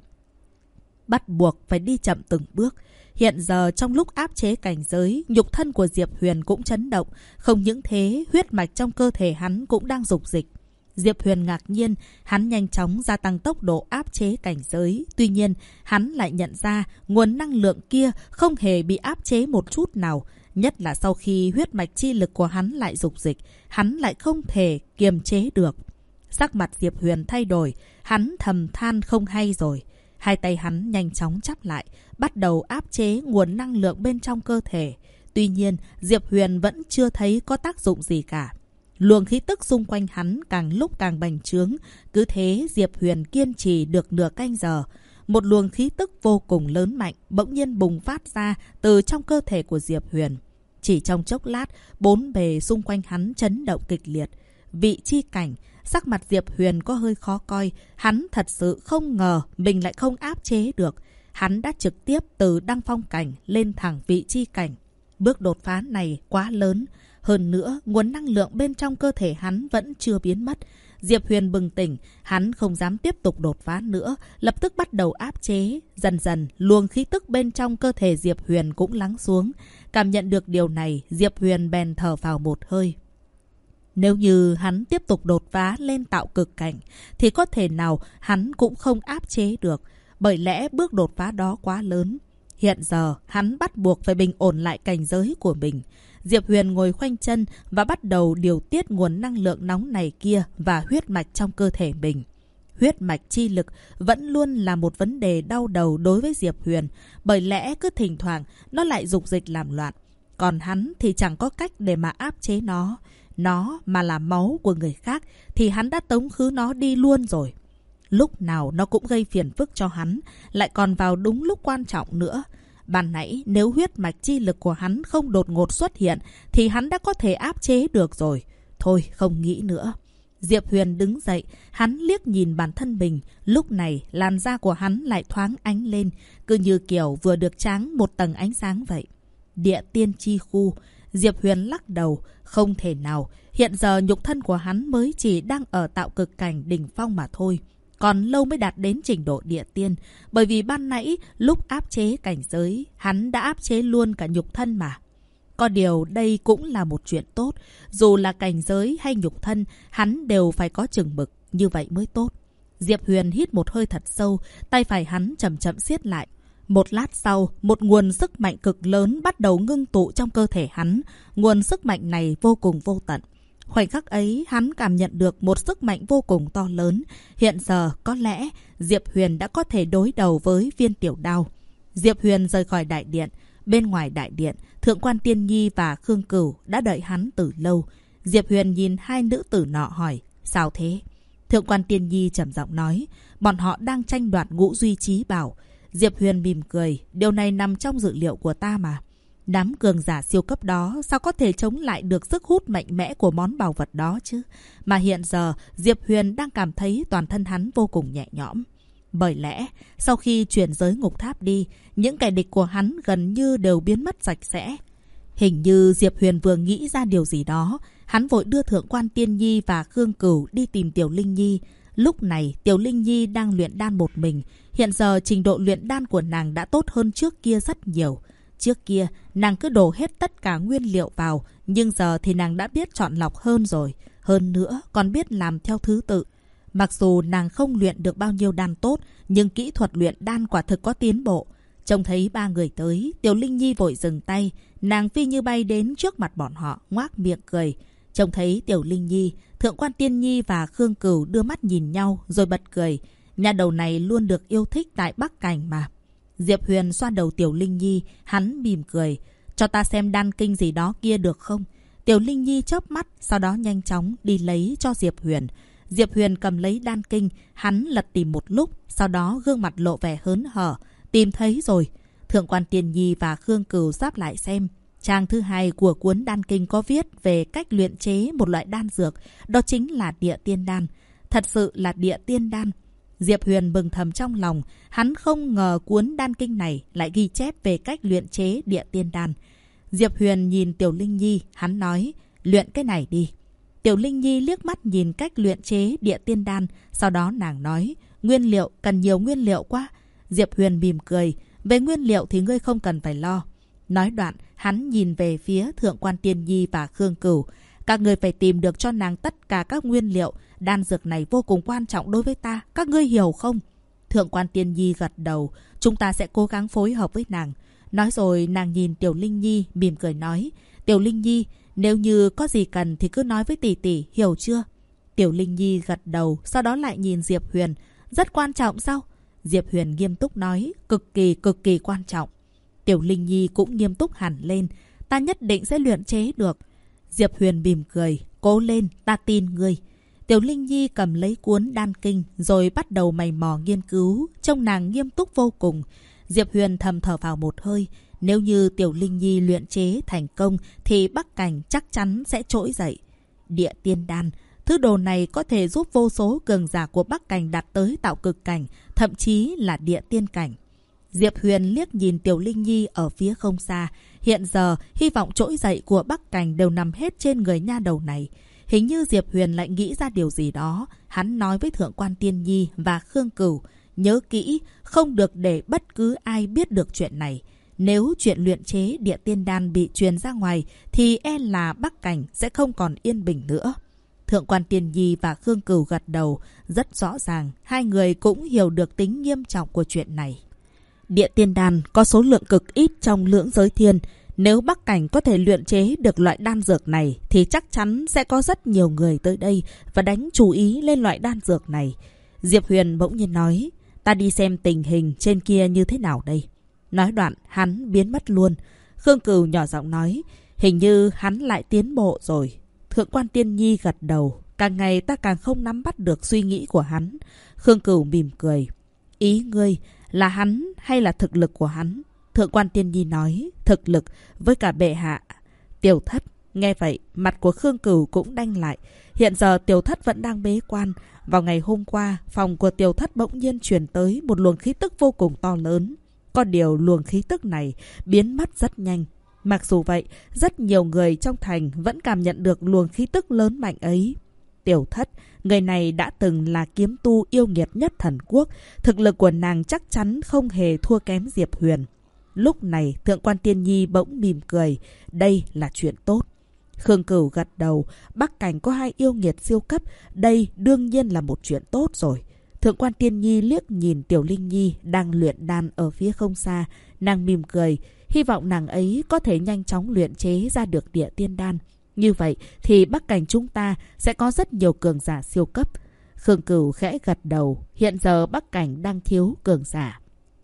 Bắt buộc phải đi chậm từng bước. Hiện giờ trong lúc áp chế cảnh giới, nhục thân của Diệp Huyền cũng chấn động. Không những thế, huyết mạch trong cơ thể hắn cũng đang dục dịch. Diệp Huyền ngạc nhiên, hắn nhanh chóng gia tăng tốc độ áp chế cảnh giới. Tuy nhiên, hắn lại nhận ra nguồn năng lượng kia không hề bị áp chế một chút nào. Nhất là sau khi huyết mạch chi lực của hắn lại dục dịch, hắn lại không thể kiềm chế được. Sắc mặt Diệp Huyền thay đổi, hắn thầm than không hay rồi. Hai tay hắn nhanh chóng chắp lại, bắt đầu áp chế nguồn năng lượng bên trong cơ thể. Tuy nhiên, Diệp Huyền vẫn chưa thấy có tác dụng gì cả. Luồng khí tức xung quanh hắn càng lúc càng bành trướng. Cứ thế Diệp Huyền kiên trì được nửa canh giờ. Một luồng khí tức vô cùng lớn mạnh bỗng nhiên bùng phát ra từ trong cơ thể của Diệp Huyền. Chỉ trong chốc lát, bốn bề xung quanh hắn chấn động kịch liệt. Vị chi cảnh, sắc mặt Diệp Huyền có hơi khó coi. Hắn thật sự không ngờ mình lại không áp chế được. Hắn đã trực tiếp từ đăng phong cảnh lên thẳng vị chi cảnh. Bước đột phá này quá lớn. Hơn nữa, nguồn năng lượng bên trong cơ thể hắn vẫn chưa biến mất. Diệp Huyền bừng tỉnh, hắn không dám tiếp tục đột phá nữa, lập tức bắt đầu áp chế. Dần dần, luồng khí tức bên trong cơ thể Diệp Huyền cũng lắng xuống. Cảm nhận được điều này, Diệp Huyền bèn thở vào một hơi. Nếu như hắn tiếp tục đột phá lên tạo cực cảnh, thì có thể nào hắn cũng không áp chế được, bởi lẽ bước đột phá đó quá lớn. Hiện giờ, hắn bắt buộc phải bình ổn lại cảnh giới của mình. Diệp Huyền ngồi khoanh chân và bắt đầu điều tiết nguồn năng lượng nóng này kia và huyết mạch trong cơ thể mình. Huyết mạch chi lực vẫn luôn là một vấn đề đau đầu đối với Diệp Huyền, bởi lẽ cứ thỉnh thoảng nó lại dục dịch làm loạn. Còn hắn thì chẳng có cách để mà áp chế nó. Nó mà là máu của người khác thì hắn đã tống khứ nó đi luôn rồi. Lúc nào nó cũng gây phiền phức cho hắn, lại còn vào đúng lúc quan trọng nữa. Ban nãy nếu huyết mạch chi lực của hắn không đột ngột xuất hiện thì hắn đã có thể áp chế được rồi. Thôi không nghĩ nữa. Diệp Huyền đứng dậy, hắn liếc nhìn bản thân mình. Lúc này làn da của hắn lại thoáng ánh lên, cứ như kiểu vừa được tráng một tầng ánh sáng vậy. Địa tiên chi khu. Diệp Huyền lắc đầu. Không thể nào. Hiện giờ nhục thân của hắn mới chỉ đang ở tạo cực cảnh đỉnh phong mà thôi. Còn lâu mới đạt đến trình độ địa tiên. Bởi vì ban nãy lúc áp chế cảnh giới, hắn đã áp chế luôn cả nhục thân mà. Có điều đây cũng là một chuyện tốt. Dù là cảnh giới hay nhục thân, hắn đều phải có chừng mực. Như vậy mới tốt. Diệp Huyền hít một hơi thật sâu. Tay phải hắn chậm chậm siết lại. Một lát sau, một nguồn sức mạnh cực lớn bắt đầu ngưng tụ trong cơ thể hắn. Nguồn sức mạnh này vô cùng vô tận. Khoảnh khắc ấy, hắn cảm nhận được một sức mạnh vô cùng to lớn. Hiện giờ, có lẽ, Diệp Huyền đã có thể đối đầu với viên tiểu đao. Diệp Huyền rời khỏi đại điện. Bên ngoài đại điện, Thượng quan Tiên Nhi và Khương Cửu đã đợi hắn từ lâu. Diệp Huyền nhìn hai nữ tử nọ hỏi, sao thế? Thượng quan Tiên Nhi trầm giọng nói, bọn họ đang tranh đoạt ngũ duy trí bảo. Diệp Huyền mỉm cười, điều này nằm trong dự liệu của ta mà. Đám cường giả siêu cấp đó sao có thể chống lại được sức hút mạnh mẽ của món bảo vật đó chứ? Mà hiện giờ, Diệp Huyền đang cảm thấy toàn thân hắn vô cùng nhẹ nhõm. Bởi lẽ, sau khi chuyển giới ngục tháp đi, những kẻ địch của hắn gần như đều biến mất sạch sẽ. Hình như Diệp Huyền vừa nghĩ ra điều gì đó, hắn vội đưa Thượng quan Tiên Nhi và Khương Cửu đi tìm Tiểu Linh Nhi. Lúc này, Tiểu Linh Nhi đang luyện đan một mình. Hiện giờ trình độ luyện đan của nàng đã tốt hơn trước kia rất nhiều. Trước kia, nàng cứ đổ hết tất cả nguyên liệu vào, nhưng giờ thì nàng đã biết chọn lọc hơn rồi. Hơn nữa, còn biết làm theo thứ tự. Mặc dù nàng không luyện được bao nhiêu đan tốt, nhưng kỹ thuật luyện đan quả thực có tiến bộ. Trông thấy ba người tới, Tiểu Linh Nhi vội dừng tay. Nàng phi như bay đến trước mặt bọn họ, ngoác miệng cười. Trông thấy Tiểu Linh Nhi, Thượng quan Tiên Nhi và Khương Cửu đưa mắt nhìn nhau rồi bật cười. Nhà đầu này luôn được yêu thích tại Bắc Cảnh mà. Diệp Huyền xoa đầu Tiểu Linh Nhi, hắn mỉm cười. Cho ta xem đan kinh gì đó kia được không? Tiểu Linh Nhi chớp mắt, sau đó nhanh chóng đi lấy cho Diệp Huyền. Diệp Huyền cầm lấy đan kinh, hắn lật tìm một lúc, sau đó gương mặt lộ vẻ hớn hở. Tìm thấy rồi. Thượng quan Tiên Nhi và Khương Cửu giáp lại xem. Trang thứ 2 của cuốn đan kinh có viết về cách luyện chế một loại đan dược, đó chính là địa tiên đan. Thật sự là địa tiên đan. Diệp Huyền mừng thầm trong lòng, hắn không ngờ cuốn đan kinh này lại ghi chép về cách luyện chế địa tiên đan. Diệp Huyền nhìn Tiểu Linh Nhi, hắn nói, luyện cái này đi. Tiểu Linh Nhi liếc mắt nhìn cách luyện chế địa tiên đan, sau đó nàng nói, nguyên liệu, cần nhiều nguyên liệu quá. Diệp Huyền mỉm cười, về nguyên liệu thì ngươi không cần phải lo. Nói đoạn, hắn nhìn về phía Thượng quan Tiên Nhi và Khương Cửu. Các ngươi phải tìm được cho nàng tất cả các nguyên liệu. Đan dược này vô cùng quan trọng đối với ta. Các ngươi hiểu không? Thượng quan Tiên Nhi gật đầu. Chúng ta sẽ cố gắng phối hợp với nàng. Nói rồi nàng nhìn Tiểu Linh Nhi mỉm cười nói. Tiểu Linh Nhi, nếu như có gì cần thì cứ nói với tỷ tỷ, hiểu chưa? Tiểu Linh Nhi gật đầu. Sau đó lại nhìn Diệp Huyền. Rất quan trọng sao? Diệp Huyền nghiêm túc nói. Cực kỳ quan trọng. Tiểu Linh Nhi cũng nghiêm túc hẳn lên. Ta nhất định sẽ luyện chế được. Diệp Huyền mỉm cười. Cố lên, ta tin ngươi. Tiểu Linh Nhi cầm lấy cuốn đan kinh rồi bắt đầu mày mò nghiên cứu. Trông nàng nghiêm túc vô cùng. Diệp Huyền thầm thở vào một hơi. Nếu như Tiểu Linh Nhi luyện chế thành công thì Bắc Cảnh chắc chắn sẽ trỗi dậy. Địa tiên đan. Thứ đồ này có thể giúp vô số cường giả của Bắc Cảnh đạt tới tạo cực cảnh, thậm chí là địa tiên cảnh. Diệp Huyền liếc nhìn Tiểu Linh Nhi ở phía không xa. Hiện giờ, hy vọng trỗi dậy của Bắc Cảnh đều nằm hết trên người nha đầu này. Hình như Diệp Huyền lại nghĩ ra điều gì đó. Hắn nói với Thượng quan Tiên Nhi và Khương Cửu. Nhớ kỹ, không được để bất cứ ai biết được chuyện này. Nếu chuyện luyện chế địa tiên đan bị truyền ra ngoài, thì e là Bắc Cảnh sẽ không còn yên bình nữa. Thượng quan Tiên Nhi và Khương Cửu gật đầu. Rất rõ ràng, hai người cũng hiểu được tính nghiêm trọng của chuyện này. Địa tiên đan có số lượng cực ít trong lưỡng giới thiên. Nếu Bắc Cảnh có thể luyện chế được loại đan dược này thì chắc chắn sẽ có rất nhiều người tới đây và đánh chú ý lên loại đan dược này. Diệp Huyền bỗng nhiên nói, ta đi xem tình hình trên kia như thế nào đây. Nói đoạn, hắn biến mất luôn. Khương Cửu nhỏ giọng nói, hình như hắn lại tiến bộ rồi. Thượng quan Tiên Nhi gật đầu, càng ngày ta càng không nắm bắt được suy nghĩ của hắn. Khương Cửu mỉm cười, ý ngươi là hắn hay là thực lực của hắn? Thượng quan Tiên Nhi nói, thực lực với cả bệ hạ. Tiểu Thất nghe vậy, mặt của Khương Cửu cũng đanh lại. Hiện giờ Tiểu Thất vẫn đang bế quan. Vào ngày hôm qua, phòng của Tiểu Thất bỗng nhiên truyền tới một luồng khí tức vô cùng to lớn. Có điều luồng khí tức này biến mất rất nhanh. Mặc dù vậy, rất nhiều người trong thành vẫn cảm nhận được luồng khí tức lớn mạnh ấy. Tiểu Thất, người này đã từng là kiếm tu yêu nghiệt nhất thần quốc. Thực lực của nàng chắc chắn không hề thua kém Diệp Huyền. Lúc này, Thượng quan Tiên Nhi bỗng mỉm cười. Đây là chuyện tốt. Khương Cửu gật đầu. Bắc cảnh có 2 yêu nghiệt siêu cấp. Đây đương nhiên là một chuyện tốt rồi. Thượng quan Tiên Nhi liếc nhìn Tiểu Linh Nhi đang luyện đan ở phía không xa. Nàng mỉm cười. Hy vọng nàng ấy có thể nhanh chóng luyện chế ra được địa tiên đan. Như vậy thì Bắc cảnh chúng ta sẽ có rất nhiều cường giả siêu cấp. Khương Cửu khẽ gật đầu. Hiện giờ Bắc cảnh đang thiếu cường giả.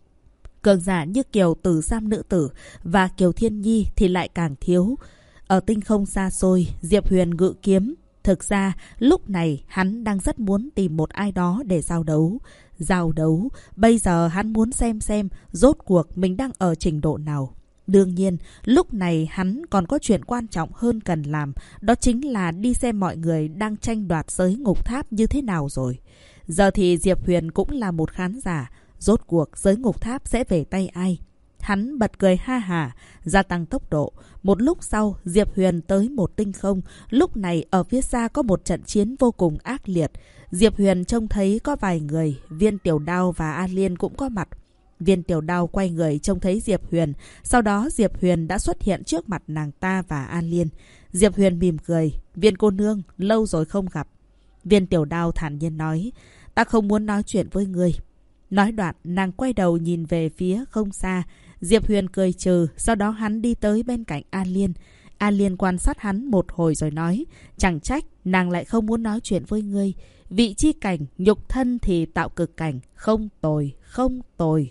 Cường giả như Kiều Tử Giam nữ tử và Kiều Thiên Nhi thì lại càng thiếu. Ở tinh không xa xôi, Diệp Huyền ngự kiếm. Thực ra, lúc này hắn đang rất muốn tìm một ai đó để giao đấu. Giao đấu, bây giờ hắn muốn xem rốt cuộc mình đang ở trình độ nào. Đương nhiên, lúc này hắn còn có chuyện quan trọng hơn cần làm. Đó chính là đi xem mọi người đang tranh đoạt giới ngục tháp như thế nào rồi. Giờ thì Diệp Huyền cũng là một khán giả. Rốt cuộc giới ngục tháp sẽ về tay ai? Hắn bật cười ha hả, gia tăng tốc độ. Một lúc sau, Diệp Huyền tới một tinh không. Lúc này ở phía xa có một trận chiến vô cùng ác liệt. Diệp Huyền trông thấy có vài người, Viên Tiểu Đao và A Liên cũng có mặt. Viên Tiểu Đao quay người trông thấy Diệp Huyền. Sau đó Diệp Huyền đã xuất hiện trước mặt nàng ta và A Liên. Diệp Huyền mỉm cười, Viên cô nương, lâu rồi không gặp. Viên Tiểu Đao thản nhiên nói, ta không muốn nói chuyện với ngươi. Nói đoạn, nàng quay đầu nhìn về phía không xa. Diệp Huyền cười trừ, sau đó hắn đi tới bên cạnh A Liên. A Liên quan sát hắn một hồi rồi nói, chẳng trách nàng lại không muốn nói chuyện với ngươi. Vị chi cảnh, nhục thân thì tạo cực cảnh, không tồi, không tồi.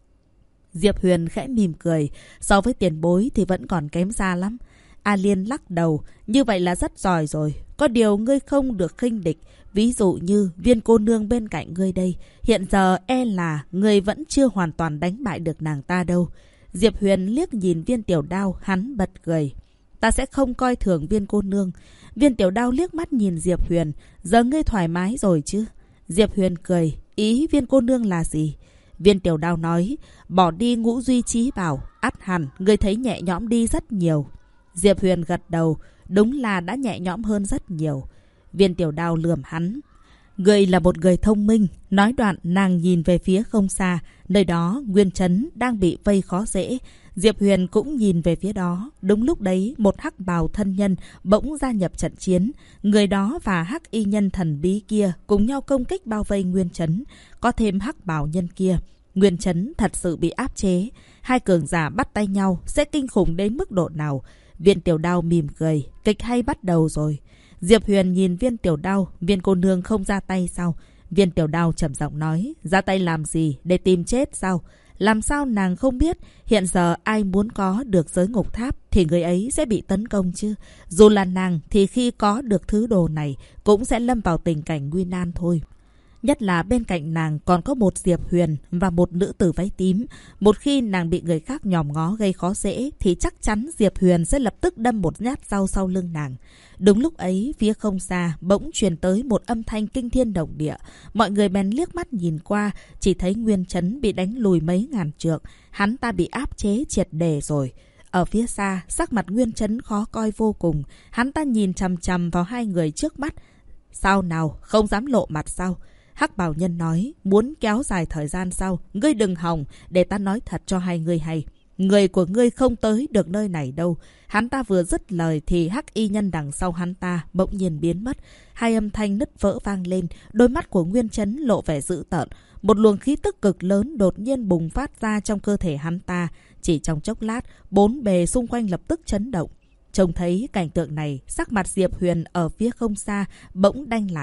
Diệp Huyền khẽ mỉm cười, so với tiền bối thì vẫn còn kém xa lắm. A Liên lắc đầu, như vậy là rất giỏi rồi. Có điều ngươi không được khinh địch. Ví dụ như Viên cô nương bên cạnh ngươi đây. Hiện giờ e là ngươi vẫn chưa hoàn toàn đánh bại được nàng ta đâu. Diệp Huyền liếc nhìn Viên Tiểu Đao, hắn bật cười. Ta sẽ không coi thường Viên cô nương. Viên Tiểu Đao liếc mắt nhìn Diệp Huyền. Giờ ngươi thoải mái rồi chứ? Diệp Huyền cười. Ý Viên cô nương là gì? Viên Tiểu Đao nói, bỏ đi ngũ duy trí bảo, ắt hẳn ngươi thấy nhẹ nhõm đi rất nhiều. Diệp Huyền gật đầu, đúng là đã nhẹ nhõm hơn rất nhiều. Viên Tiểu Đao lườm hắn. Ngươi là một người thông minh. Nói đoạn nàng nhìn về phía không xa. Nơi đó Nguyên Trấn đang bị vây khó dễ. Diệp Huyền cũng nhìn về phía đó. Đúng lúc đấy một hắc bào thân nhân bỗng gia nhập trận chiến. Người đó và hắc y nhân thần bí kia cùng nhau công kích bao vây Nguyên Trấn. Có thêm hắc bào nhân kia. Nguyên Trấn thật sự bị áp chế. Hai cường giả bắt tay nhau sẽ kinh khủng đến mức độ nào? Viên Tiểu Đao mỉm cười. Kịch hay bắt đầu rồi. Diệp Huyền nhìn Viên Tiểu Đao. Viên cô nương không ra tay sao? Viên Tiểu Đao trầm giọng nói. Ra tay làm gì? Để tìm chết sao? Làm sao nàng không biết? Hiện giờ ai muốn có được giới ngục tháp thì người ấy sẽ bị tấn công chứ. Dù là nàng thì khi có được thứ đồ này cũng sẽ lâm vào tình cảnh nguy nan thôi. Nhất là bên cạnh nàng còn có một Diệp Huyền và một nữ tử váy tím. Một khi nàng bị người khác nhòm ngó gây khó dễ thì chắc chắn Diệp Huyền sẽ lập tức đâm một nhát dao sau lưng nàng. Đúng lúc ấy, phía không xa bỗng truyền tới một âm thanh kinh thiên động địa. Mọi người bèn liếc mắt nhìn qua, chỉ thấy Nguyên Trấn bị đánh lùi mấy ngàn trượng. Hắn ta bị áp chế triệt để rồi. Ở phía xa, sắc mặt Nguyên Trấn khó coi vô cùng. Hắn ta nhìn chằm chằm vào hai người trước mắt. Sao nào, không dám lộ mặt sao? Hắc bào nhân nói, muốn kéo dài thời gian sao? Ngươi đừng hòng, để ta nói thật cho hai người hay. Người của ngươi không tới được nơi này đâu. Hắn ta vừa dứt lời thì hắc y nhân đằng sau hắn ta bỗng nhiên biến mất. Hai âm thanh nứt vỡ vang lên, đôi mắt của Nguyên Trấn lộ vẻ dữ tợn. Một luồng khí tức cực lớn đột nhiên bùng phát ra trong cơ thể hắn ta. Chỉ trong chốc lát, bốn bề xung quanh lập tức chấn động. Trông thấy cảnh tượng này, sắc mặt Diệp Huyền ở phía không xa bỗng đanh lại.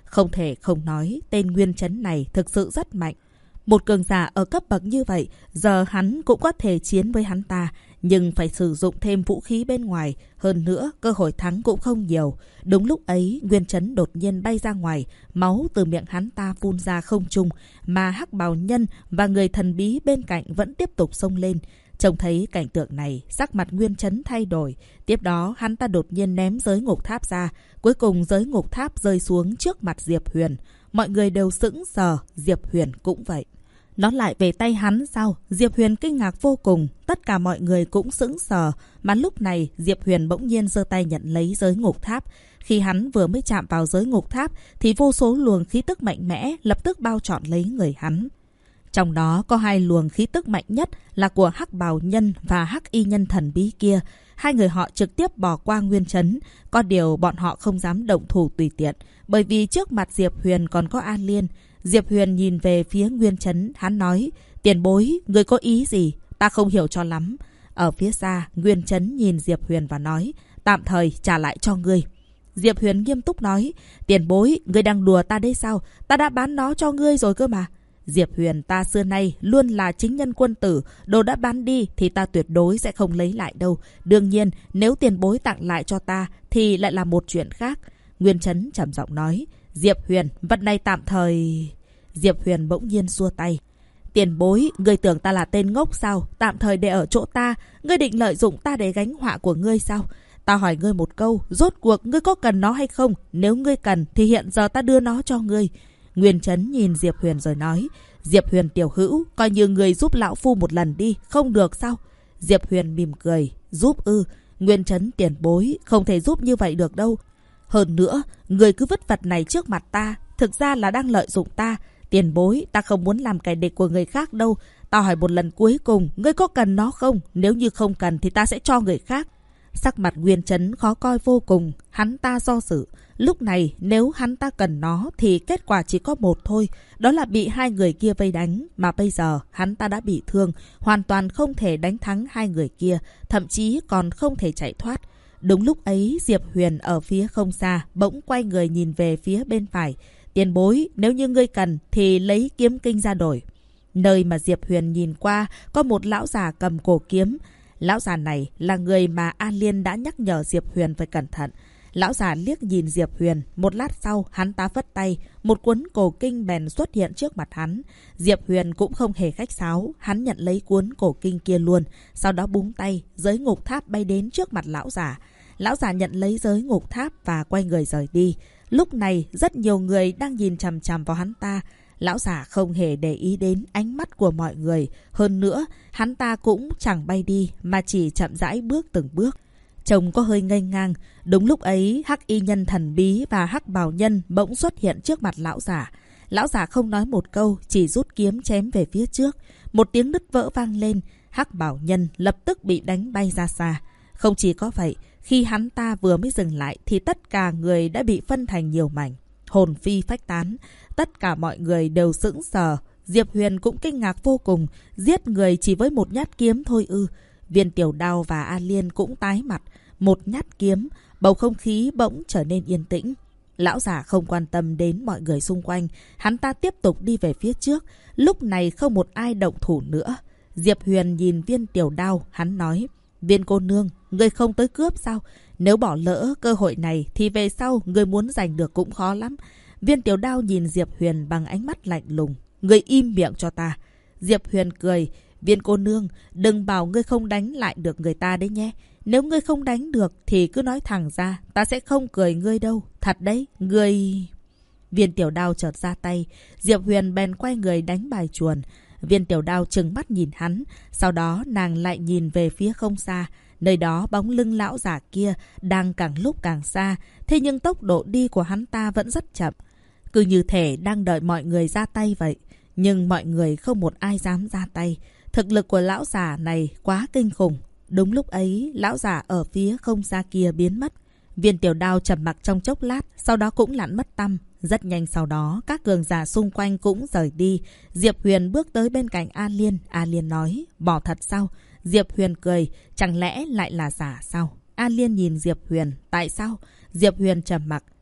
Không thể không nói, tên Nguyên Chấn này thực sự rất mạnh. Một cường giả ở cấp bậc như vậy, giờ hắn cũng có thể chiến với hắn ta, nhưng phải sử dụng thêm vũ khí bên ngoài. Hơn nữa, cơ hội thắng cũng không nhiều. Đúng lúc ấy, Nguyên Chấn đột nhiên bay ra ngoài, máu từ miệng hắn ta phun ra không trung, mà Hắc Bào Nhân và người thần bí bên cạnh vẫn tiếp tục xông lên. Trông thấy cảnh tượng này, sắc mặt Nguyên Chấn thay đổi. Tiếp đó, hắn ta đột nhiên ném giới ngục tháp ra. Cuối cùng giới ngục tháp rơi xuống trước mặt Diệp Huyền. Mọi người đều sững sờ, Diệp Huyền cũng vậy. Nó lại về tay hắn sao? Diệp Huyền kinh ngạc vô cùng. Tất cả mọi người cũng sững sờ. Mà lúc này, Diệp Huyền bỗng nhiên giơ tay nhận lấy giới ngục tháp. Khi hắn vừa mới chạm vào giới ngục tháp, thì vô số luồng khí tức mạnh mẽ lập tức bao trọn lấy người hắn. Trong đó có 2 luồng khí tức mạnh nhất là của Hắc Bào Nhân và Hắc Y Nhân thần bí kia. 2 người họ trực tiếp bỏ qua Nguyên Chấn. Có điều bọn họ không dám động thủ tùy tiện, bởi vì trước mặt Diệp Huyền còn có An Liên. Diệp Huyền nhìn về phía Nguyên Chấn, hắn nói: "Tiền bối, người có ý gì? Ta không hiểu cho lắm." Ở phía xa, Nguyên Chấn nhìn Diệp Huyền và nói: "Tạm thời trả lại cho ngươi." Diệp Huyền nghiêm túc nói: "Tiền bối, ngươi đang đùa ta đấy sao? Ta đã bán nó cho ngươi rồi cơ mà." Diệp Huyền, ta xưa nay luôn là chính nhân quân tử, đồ đã bán đi thì ta tuyệt đối sẽ không lấy lại đâu. Đương nhiên, nếu tiền bối tặng lại cho ta thì lại là một chuyện khác. Nguyên Chấn trầm giọng nói: "Diệp Huyền, vật này tạm thời..." Diệp Huyền bỗng nhiên xua tay: "Tiền bối, ngươi tưởng ta là tên ngốc sao? Tạm thời để ở chỗ ta, ngươi định lợi dụng ta để gánh họa của ngươi sao? Ta hỏi ngươi một câu, rốt cuộc ngươi có cần nó hay không? Nếu ngươi cần thì hiện giờ ta đưa nó cho ngươi." Nguyên Chấn nhìn Diệp Huyền rồi nói: "Diệp Huyền tiểu hữu, coi như người giúp lão phu một lần đi, không được sao?" Diệp Huyền mỉm cười: "Giúp ư? Nguyên Chấn tiền bối, không thể giúp như vậy được đâu. Hơn nữa, người cứ vứt vật này trước mặt ta, thực ra là đang lợi dụng ta. Tiền bối, ta không muốn làm kẻ địch của người khác đâu. Ta hỏi một lần cuối cùng, ngươi có cần nó không? Nếu như không cần thì ta sẽ cho người khác." Sắc mặt Nguyên Chấn khó coi vô cùng, hắn ta do dự. Lúc này nếu hắn ta cần nó thì kết quả chỉ có một thôi, đó là bị 2 người kia vây đánh. Mà bây giờ hắn ta đã bị thương, hoàn toàn không thể đánh thắng 2 người kia, thậm chí còn không thể chạy thoát. Đúng lúc ấy, Diệp Huyền ở phía không xa bỗng quay người nhìn về phía bên phải: "Tiền bối, nếu như ngươi cần thì lấy kiếm kinh ra đổi." Nơi mà Diệp Huyền nhìn qua có một lão già cầm cổ kiếm. Lão già này là người mà An Liên đã nhắc nhở Diệp Huyền phải cẩn thận. Lão già liếc nhìn Diệp Huyền, một lát sau hắn ta phất tay, một cuốn cổ kinh bèn xuất hiện trước mặt hắn. Diệp Huyền cũng không hề khách sáo, hắn nhận lấy cuốn cổ kinh kia luôn, sau đó búng tay, giới ngục tháp bay đến trước mặt lão già. Lão già nhận lấy giới ngục tháp và quay người rời đi. Lúc này rất nhiều người đang nhìn chằm chằm vào hắn ta. Lão già không hề để ý đến ánh mắt của mọi người. Hơn nữa, hắn ta cũng chẳng bay đi mà chỉ chậm rãi bước từng bước. Trông có hơi ngây ngang. Đúng lúc ấy, Hắc Y Nhân thần bí và Hắc Bào Nhân bỗng xuất hiện trước mặt lão già. Lão già không nói một câu, chỉ rút kiếm chém về phía trước. Một tiếng nứt vỡ vang lên, Hắc Bào Nhân lập tức bị đánh bay ra xa. Không chỉ có vậy, khi hắn ta vừa mới dừng lại thì tất cả người đã bị phân thành nhiều mảnh, hồn phi phách tán. Tất cả mọi người đều sững sờ. Diệp Huyền cũng kinh ngạc vô cùng. Giết người chỉ với một nhát kiếm thôi ư? Viên Tiểu Đao và An Liên cũng tái mặt. Một nhát kiếm, bầu không khí bỗng trở nên yên tĩnh. Lão già không quan tâm đến mọi người xung quanh. Hắn ta tiếp tục đi về phía trước. Lúc này không một ai động thủ nữa. Diệp Huyền nhìn Viên Tiểu Đao, hắn nói: "Viên cô nương, người không tới cướp sao? Nếu bỏ lỡ cơ hội này thì về sau người muốn giành được cũng khó lắm." Viên Tiểu Đao nhìn Diệp Huyền bằng ánh mắt lạnh lùng: "Người im miệng cho ta." Diệp Huyền cười: "Viên cô nương, đừng bảo ngươi không đánh lại được người ta đấy nhé. Nếu ngươi không đánh được thì cứ nói thẳng ra, ta sẽ không cười ngươi đâu. Thật đấy, ngươi..." Viên Tiểu Đao chợt ra tay. Diệp Huyền bèn quay người đánh bài chuồn. Viên Tiểu Đao trừng mắt nhìn hắn. Sau đó nàng lại nhìn về phía không xa. Nơi đó bóng lưng lão già kia đang càng lúc càng xa. Thế nhưng tốc độ đi của hắn ta vẫn rất chậm, cứ như thể đang đợi mọi người ra tay vậy. Nhưng mọi người không một ai dám ra tay. Thực lực của lão già này quá kinh khủng. Đúng lúc ấy, lão già ở phía không xa kia biến mất. Viên Tiểu Đao trầm mặc trong chốc lát, sau đó cũng lặn mất tăm. Rất nhanh sau đó, các cường giả xung quanh cũng rời đi. Diệp Huyền bước tới bên cạnh An Liên. An Liên nói: "Bỏ thật sao?" Diệp Huyền cười: "Chẳng lẽ lại là giả sao?" An Liên nhìn Diệp Huyền: "Tại sao?" Diệp Huyền trầm mặc: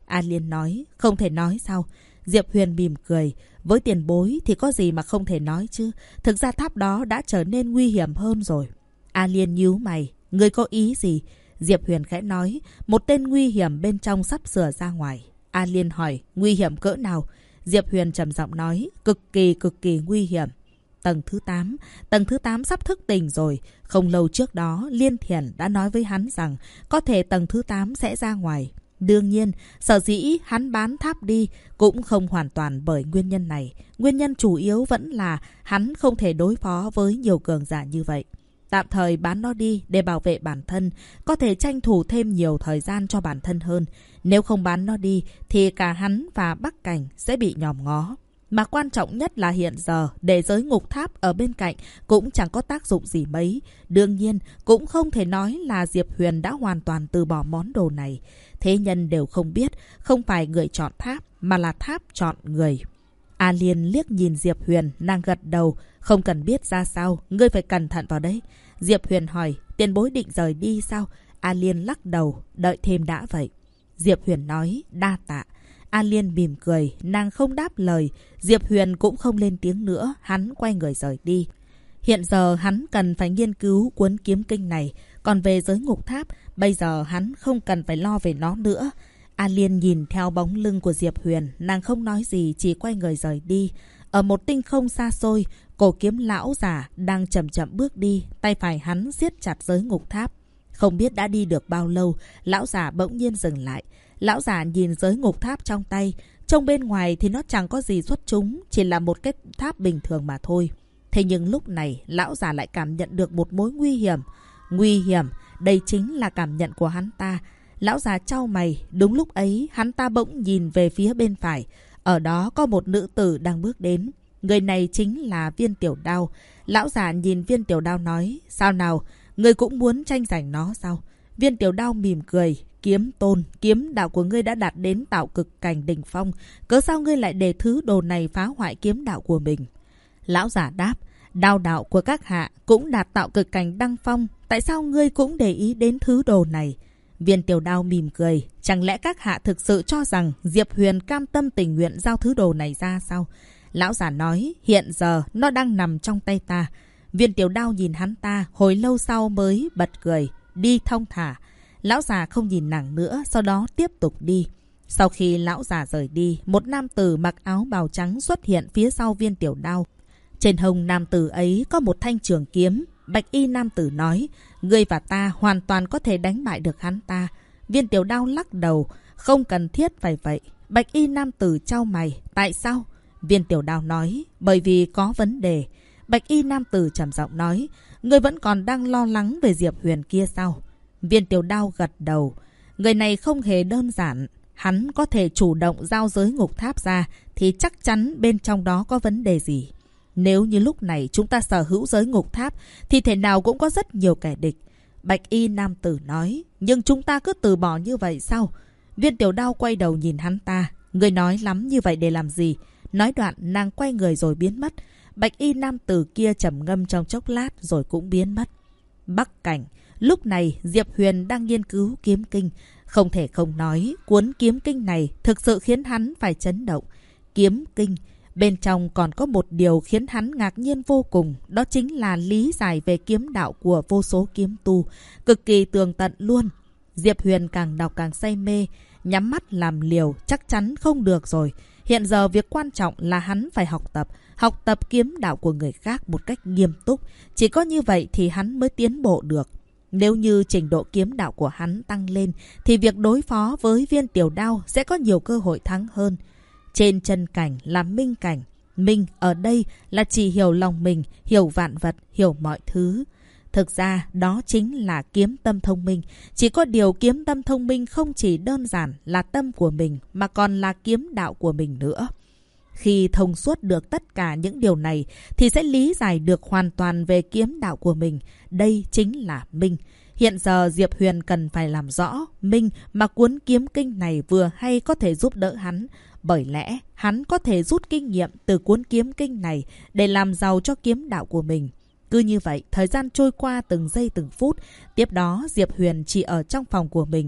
A Liên nói. Không thể nói sao? Diệp Huyền mỉm cười. Với tiền bối thì có gì mà không thể nói chứ. Thực ra tháp đó đã trở nên nguy hiểm hơn rồi. A Liên nhíu mày. Ngươi có ý gì? Diệp Huyền khẽ nói. Một tên nguy hiểm bên trong sắp sửa ra ngoài. A Liên hỏi. Nguy hiểm cỡ nào? Diệp Huyền trầm giọng nói. Cực kỳ nguy hiểm. Tầng thứ 8. Tầng thứ 8 sắp thức tỉnh rồi. Không lâu trước đó, Liên Thiển đã nói với hắn rằng có thể tầng thứ 8 sẽ ra ngoài. Đương nhiên, sở dĩ hắn bán tháp đi cũng không hoàn toàn bởi nguyên nhân này. Nguyên nhân chủ yếu vẫn là hắn không thể đối phó với nhiều cường giả như vậy. Tạm thời bán nó đi để bảo vệ bản thân, có thể tranh thủ thêm nhiều thời gian cho bản thân hơn. Nếu không bán nó đi thì cả hắn và Bắc Cảnh sẽ bị nhòm ngó. Mà quan trọng nhất là hiện giờ để giới ngục tháp ở bên cạnh cũng chẳng có tác dụng gì mấy. Đương nhiên cũng không thể nói là Diệp Huyền đã hoàn toàn từ bỏ món đồ này. Thế nhân đều không biết, không phải người chọn tháp mà là tháp chọn người. A Liên liếc nhìn Diệp Huyền, nàng gật đầu. Không cần biết ra sao, ngươi phải cẩn thận vào đấy. Diệp Huyền hỏi, tiền bối định rời đi sao? A Liên lắc đầu, đợi thêm đã vậy. Diệp Huyền nói, đa tạ. A Liên mỉm cười, nàng không đáp lời. Diệp Huyền cũng không lên tiếng nữa, hắn quay người rời đi. Hiện giờ hắn cần phải nghiên cứu cuốn kiếm kinh này. Còn về giới ngục tháp, bây giờ hắn không cần phải lo về nó nữa. A Liên nhìn theo bóng lưng của Diệp Huyền, nàng không nói gì, chỉ quay người rời đi. Ở một tinh không xa xôi, cổ kiếm lão giả đang chậm chậm bước đi, tay phải hắn siết chặt giới ngục tháp. Không biết đã đi được bao lâu, lão giả bỗng nhiên dừng lại. Lão giả nhìn giới ngục tháp trong tay, trông bên ngoài thì nó chẳng có gì xuất chúng, chỉ là một cái tháp bình thường mà thôi. Thế nhưng lúc này, lão giả lại cảm nhận được một mối nguy hiểm. Nguy hiểm, đây chính là cảm nhận của hắn ta. Lão già chau mày, đúng lúc ấy hắn ta bỗng nhìn về phía bên phải. Ở đó có một nữ tử đang bước đến. Người này chính là Viên Tiểu Đao. Lão già nhìn Viên Tiểu Đao nói, sao nào, ngươi cũng muốn tranh giành nó sao? Viên Tiểu Đao mỉm cười, kiếm tôn, kiếm đạo của ngươi đã đạt đến tạo cực cảnh đỉnh phong. Cớ sao ngươi lại để thứ đồ này phá hoại kiếm đạo của mình? Lão giả đáp, đao đạo của các hạ cũng đạt tạo cực cảnh đăng phong. Tại sao ngươi cũng để ý đến thứ đồ này? Viên Tiểu Đao mỉm cười. Chẳng lẽ các hạ thực sự cho rằng Diệp Huyền cam tâm tình nguyện giao thứ đồ này ra sao? Lão giả nói, hiện giờ nó đang nằm trong tay ta. Viên Tiểu Đao nhìn hắn ta, hồi lâu sau mới bật cười. Đi thong thả. Lão già không nhìn nàng nữa, sau đó tiếp tục đi. Sau khi lão già rời đi, một nam tử mặc áo bào trắng xuất hiện phía sau Viên Tiểu Đao. Trên hông nam tử ấy có một thanh trường kiếm. Bạch y nam tử nói, ngươi và ta hoàn toàn có thể đánh bại được hắn ta. Viên Tiểu Đao lắc đầu, không cần thiết phải vậy. Bạch y nam tử chau mày, tại sao? Viên Tiểu Đao nói, bởi vì có vấn đề. Bạch y nam tử trầm giọng nói, ngươi vẫn còn đang lo lắng về Diệp Huyền kia sao? Viên Tiểu Đao gật đầu, người này không hề đơn giản. Hắn có thể chủ động giao giới ngục tháp ra thì chắc chắn bên trong đó có vấn đề gì. Nếu như lúc này chúng ta sở hữu giới ngục tháp thì thể nào cũng có rất nhiều kẻ địch. Bạch y nam tử nói, nhưng chúng ta cứ từ bỏ như vậy sao? Viên Tiểu Đao quay đầu nhìn hắn ta, người nói lắm như vậy để làm gì? Nói đoạn nàng quay người rồi biến mất. Bạch y nam tử kia trầm ngâm trong chốc lát rồi cũng biến mất. Bắc Cảnh. Lúc này Diệp Huyền đang nghiên cứu kiếm kinh. Không thể không nói, cuốn kiếm kinh này thực sự khiến hắn phải chấn động. Kiếm kinh. Bên trong còn có một điều khiến hắn ngạc nhiên vô cùng. Đó chính là lý giải về kiếm đạo của vô số kiếm tu. Cực kỳ tường tận luôn. Diệp Huyền càng đọc càng say mê. Nhắm mắt làm liều chắc chắn không được rồi. Hiện giờ việc quan trọng là hắn phải học tập. Học tập kiếm đạo của người khác một cách nghiêm túc. Chỉ có như vậy thì hắn mới tiến bộ được. Nếu như trình độ kiếm đạo của hắn tăng lên thì việc đối phó với Viên Tiểu Đao sẽ có nhiều cơ hội thắng hơn. Trên chân cảnh là minh cảnh. Minh ở đây là chỉ hiểu lòng mình, hiểu vạn vật, hiểu mọi thứ. Thực ra đó chính là kiếm tâm thông minh. Chỉ có điều kiếm tâm thông minh không chỉ đơn giản là tâm của mình mà còn là kiếm đạo của mình nữa. Khi thông suốt được tất cả những điều này thì sẽ lý giải được hoàn toàn về kiếm đạo của mình. Đây chính là minh. Hiện giờ Diệp Huyền cần phải làm rõ minh mà cuốn kiếm kinh này vừa hay có thể giúp đỡ hắn. Bởi lẽ hắn có thể rút kinh nghiệm từ cuốn kiếm kinh này để làm giàu cho kiếm đạo của mình. Cứ như vậy, thời gian trôi qua từng giây từng phút. Tiếp đó Diệp Huyền chỉ ở trong phòng của mình.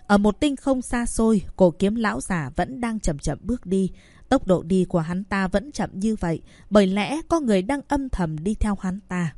Ở một tinh không xa xôi, cổ kiếm lão giả vẫn đang chậm chậm bước đi. Tốc độ đi của hắn ta vẫn chậm như vậy, bởi lẽ có người đang âm thầm đi theo hắn ta.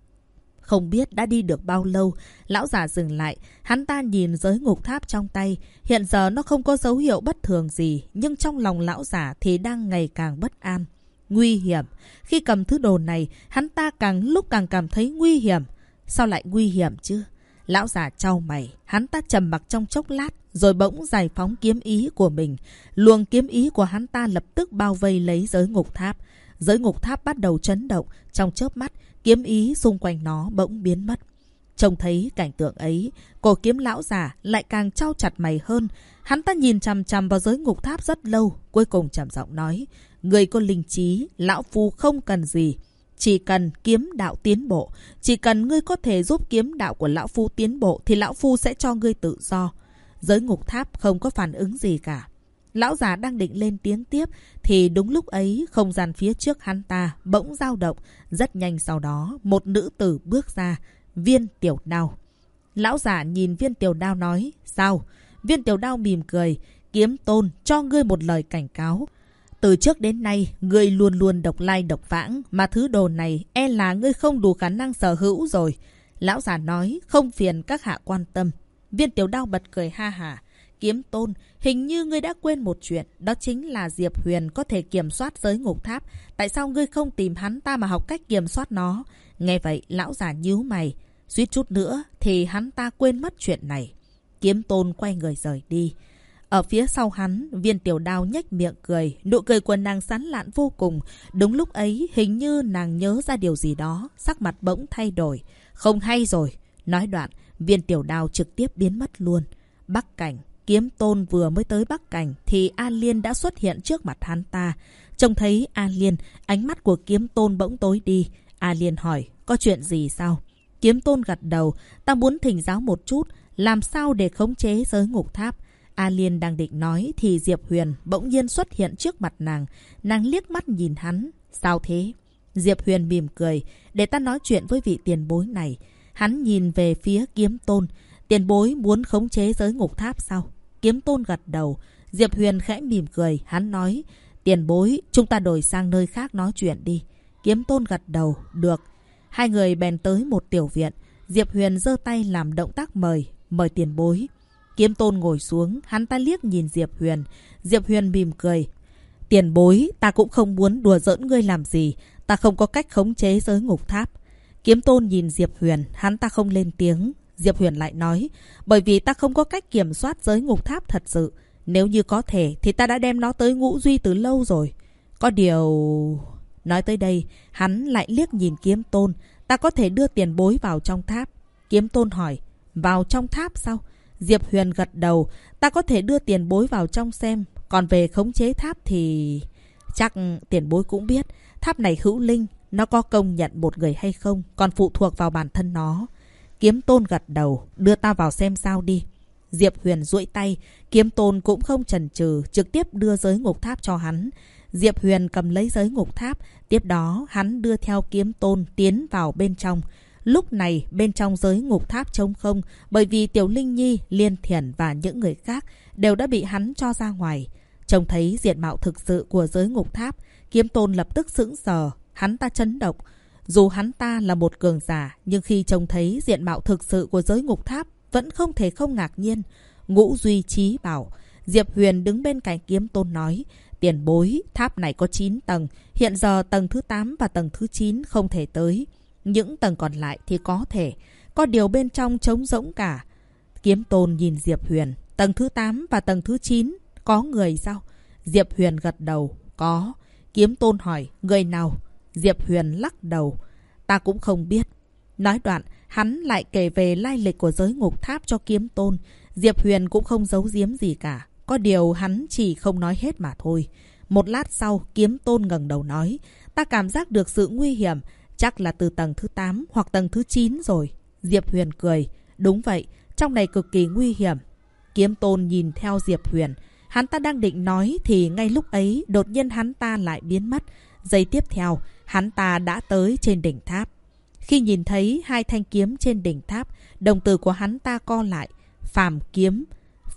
Không biết đã đi được bao lâu, lão giả dừng lại, hắn ta nhìn giới ngục tháp trong tay. Hiện giờ nó không có dấu hiệu bất thường gì, nhưng trong lòng lão giả thì đang ngày càng bất an. Nguy hiểm. Khi cầm thứ đồ này, hắn ta càng lúc càng cảm thấy nguy hiểm. Sao lại nguy hiểm chứ? Lão giả chau mày, hắn ta trầm mặc trong chốc lát, rồi bỗng giải phóng kiếm ý của mình. Luồng kiếm ý của hắn ta lập tức bao vây lấy giới ngục tháp. Giới ngục tháp bắt đầu chấn động, trong chớp mắt, kiếm ý xung quanh nó bỗng biến mất. Trông thấy cảnh tượng ấy, cổ kiếm lão giả lại càng chau chặt mày hơn. Hắn ta nhìn chằm chằm vào giới ngục tháp rất lâu, cuối cùng trầm giọng nói: người có linh trí, lão phu không cần gì. Chỉ cần kiếm đạo tiến bộ, chỉ cần ngươi có thể giúp kiếm đạo của lão phu tiến bộ thì lão phu sẽ cho ngươi tự do. Giới ngục tháp không có phản ứng gì cả. Lão già đang định lên tiếng tiếp thì đúng lúc ấy không gian phía trước hắn ta bỗng dao động. Rất nhanh sau đó một nữ tử bước ra, Viên Tiểu Đao. Lão già nhìn Viên Tiểu Đao nói: sao? Viên Tiểu Đao mỉm cười: kiếm tôn cho ngươi một lời cảnh cáo. Từ trước đến nay, ngươi luôn luôn độc lai độc vãng, mà thứ đồ này e là ngươi không đủ khả năng sở hữu rồi. Lão già nói: không phiền các hạ quan tâm. Viên Tiểu Đao bật cười ha hả: kiếm tôn, hình như ngươi đã quên một chuyện, đó chính là Diệp Huyền có thể kiểm soát giới ngục tháp. Tại sao ngươi không tìm hắn ta mà học cách kiểm soát nó? Nghe vậy, lão già nhíu mày. Suýt chút nữa thì hắn ta quên mất chuyện này. Kiếm tôn quay người rời đi. Ở phía sau hắn, Viên Tiểu Đao nhếch miệng cười, nụ cười của nàng sán lạn vô cùng. Đúng lúc ấy, hình như nàng nhớ ra điều gì đó, sắc mặt bỗng thay đổi. Không hay rồi. Nói đoạn, Viên Tiểu Đao trực tiếp biến mất luôn. Bắc Cảnh, kiếm tôn vừa mới tới Bắc Cảnh thì A Liên đã xuất hiện trước mặt hắn ta. Trông thấy A Liên, ánh mắt của kiếm tôn bỗng tối đi. A Liên hỏi: có chuyện gì sao? Kiếm tôn gật đầu: ta muốn thỉnh giáo một chút, làm sao để khống chế giới ngục tháp. A Liên đang định nói thì Diệp Huyền bỗng nhiên xuất hiện trước mặt nàng. Nàng liếc mắt nhìn hắn: sao thế? Diệp Huyền mỉm cười: để ta nói chuyện với vị tiền bối này. Hắn nhìn về phía kiếm tôn: tiền bối muốn khống chế giới ngục tháp sao? Kiếm tôn gật đầu. Diệp Huyền khẽ mỉm cười, hắn nói: tiền bối, chúng ta đổi sang nơi khác nói chuyện đi. Kiếm tôn gật đầu: được. Hai người bèn tới một tiểu viện. Diệp Huyền giơ tay làm động tác mời tiền bối. Kiếm tôn ngồi xuống, hắn ta liếc nhìn Diệp Huyền. Diệp Huyền mỉm cười: tiền bối, ta cũng không muốn đùa giỡn ngươi làm gì. Ta không có cách khống chế giới ngục tháp. Kiếm tôn nhìn Diệp Huyền, hắn ta không lên tiếng. Diệp Huyền lại nói: bởi vì ta không có cách kiểm soát giới ngục tháp thật sự. Nếu như có thể thì ta đã đem nó tới Ngũ Duy từ lâu rồi. Có điều... Nói tới đây, hắn lại liếc nhìn kiếm tôn: ta có thể đưa tiền bối vào trong tháp. Kiếm tôn hỏi: vào trong tháp sao? Diệp Huyền gật đầu: ta có thể đưa tiền bối vào trong xem. Còn về khống chế tháp thì... chắc tiền bối cũng biết, tháp này hữu linh, nó có công nhận một người hay không còn phụ thuộc vào bản thân nó. Kiếm tôn gật đầu: đưa ta vào xem sao đi. Diệp Huyền duỗi tay, kiếm tôn cũng không chần chừ, trực tiếp đưa giới ngục tháp cho hắn. Diệp Huyền cầm lấy giới ngục tháp, tiếp đó hắn đưa theo kiếm tôn tiến vào bên trong. Lúc này bên trong giới ngục tháp trống không, bởi vì Tiểu Linh Nhi, Liên Thiển và những người khác đều đã bị hắn cho ra ngoài. Trông thấy diện mạo thực sự của giới ngục tháp, kiếm tôn lập tức sững sờ, hắn ta chấn động. Dù hắn ta là một cường giả, nhưng khi trông thấy diện mạo thực sự của giới ngục tháp vẫn không thể không ngạc nhiên. Ngũ Duy Chí Bảo. Diệp Huyền đứng bên cạnh kiếm tôn nói: tiền bối, tháp này có 9 tầng, hiện giờ tầng thứ 8 và tầng thứ 9 không thể tới. Những tầng còn lại thì có thể, có điều bên trong trống rỗng cả. Kiếm tôn nhìn Diệp Huyền: tầng thứ 8 và tầng thứ 9 có người sao? Diệp Huyền gật đầu: có. Kiếm tôn hỏi: người nào? Diệp Huyền lắc đầu: ta cũng không biết. Nói đoạn, hắn lại kể về lai lịch của giới ngục tháp cho kiếm tôn. Diệp Huyền cũng không giấu giếm gì cả, có điều hắn chỉ không nói hết mà thôi. Một lát sau, kiếm tôn ngẩng đầu nói: ta cảm giác được sự nguy hiểm, chắc là từ tầng thứ 8 hoặc tầng thứ 9 rồi. Diệp Huyền cười: đúng vậy, trong này cực kỳ nguy hiểm. Kiếm tôn nhìn theo Diệp Huyền, hắn ta đang định nói thì ngay lúc ấy đột nhiên hắn ta lại biến mất. Giây tiếp theo, hắn ta đã tới trên đỉnh tháp. Khi nhìn thấy hai thanh kiếm trên đỉnh tháp, đồng tử của hắn ta co lại. Phàm kiếm.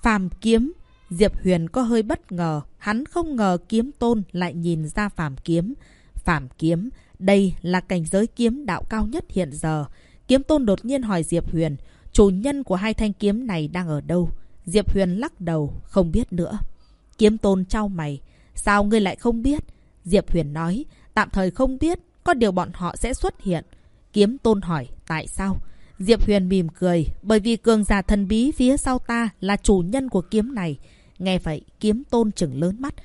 Phàm kiếm. Diệp Huyền có hơi bất ngờ. Hắn không ngờ kiếm tôn lại nhìn ra phàm kiếm. Phàm kiếm, đây là cảnh giới kiếm đạo cao nhất hiện giờ. Kiếm tôn đột nhiên hỏi Diệp Huyền, chủ nhân của hai thanh kiếm này đang ở đâu? Diệp Huyền lắc đầu, không biết nữa. Kiếm tôn chau mày, sao ngươi lại không biết? Diệp Huyền nói, tạm thời không biết, có điều bọn họ sẽ xuất hiện. Kiếm tôn hỏi, tại sao? Diệp Huyền mỉm cười, bởi vì cường giả thần bí phía sau ta là chủ nhân của kiếm này. Nghe vậy, kiếm tôn trừng lớn mắt.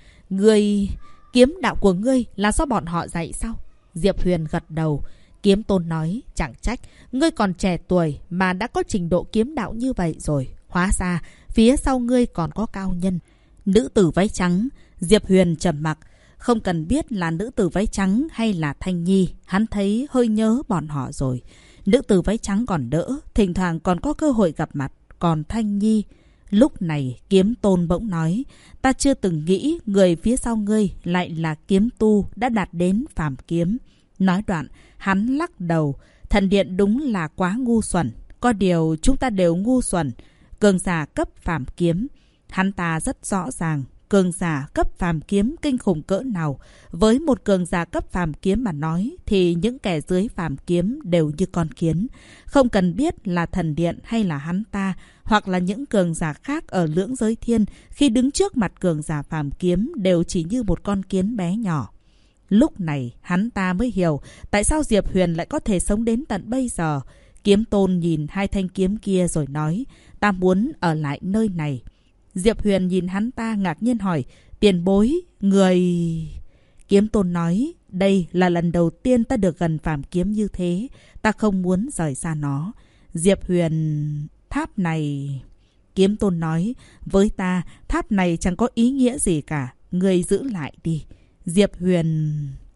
Kiếm đạo của ngươi là do bọn họ dạy sao? Diệp Huyền gật đầu. Kiếm tôn nói, chẳng trách, ngươi còn trẻ tuổi mà đã có trình độ kiếm đạo như vậy rồi. Hóa ra, phía sau ngươi còn có cao nhân. Nữ tử váy trắng. Diệp Huyền trầm mặc. Không cần biết là nữ tử váy trắng hay là Thanh Nhi, hắn thấy hơi nhớ bọn họ rồi. Nữ tử váy trắng còn đỡ, thỉnh thoảng còn có cơ hội gặp mặt. Còn Thanh Nhi... Lúc này, kiếm tôn bỗng nói, ta chưa từng nghĩ người phía sau ngươi lại là kiếm tu đã đạt đến phàm kiếm. Nói đoạn, hắn lắc đầu, thần điện đúng là quá ngu xuẩn. Có điều chúng ta đều ngu xuẩn. Cường giả cấp phàm kiếm. Hắn ta rất rõ ràng, cường giả cấp phàm kiếm kinh khủng cỡ nào. Với một cường giả cấp phàm kiếm mà nói, thì những kẻ dưới phàm kiếm đều như con kiến. Không cần biết là thần điện hay là hắn ta, hoặc là những cường giả khác ở lưỡng giới thiên, khi đứng trước mặt cường giả phàm kiếm đều chỉ như một con kiến bé nhỏ. Lúc này, hắn ta mới hiểu tại sao Diệp Huyền lại có thể sống đến tận bây giờ. Kiếm tôn nhìn hai thanh kiếm kia rồi nói, ta muốn ở lại nơi này. Diệp Huyền nhìn hắn ta ngạc nhiên hỏi, tiền bối, người... Kiếm tôn nói, đây là lần đầu tiên ta được gần phàm kiếm như thế, ta không muốn rời xa nó. Diệp Huyền... Tháp này... Kiếm tôn nói, với ta, tháp này chẳng có ý nghĩa gì cả, người giữ lại đi. Diệp Huyền...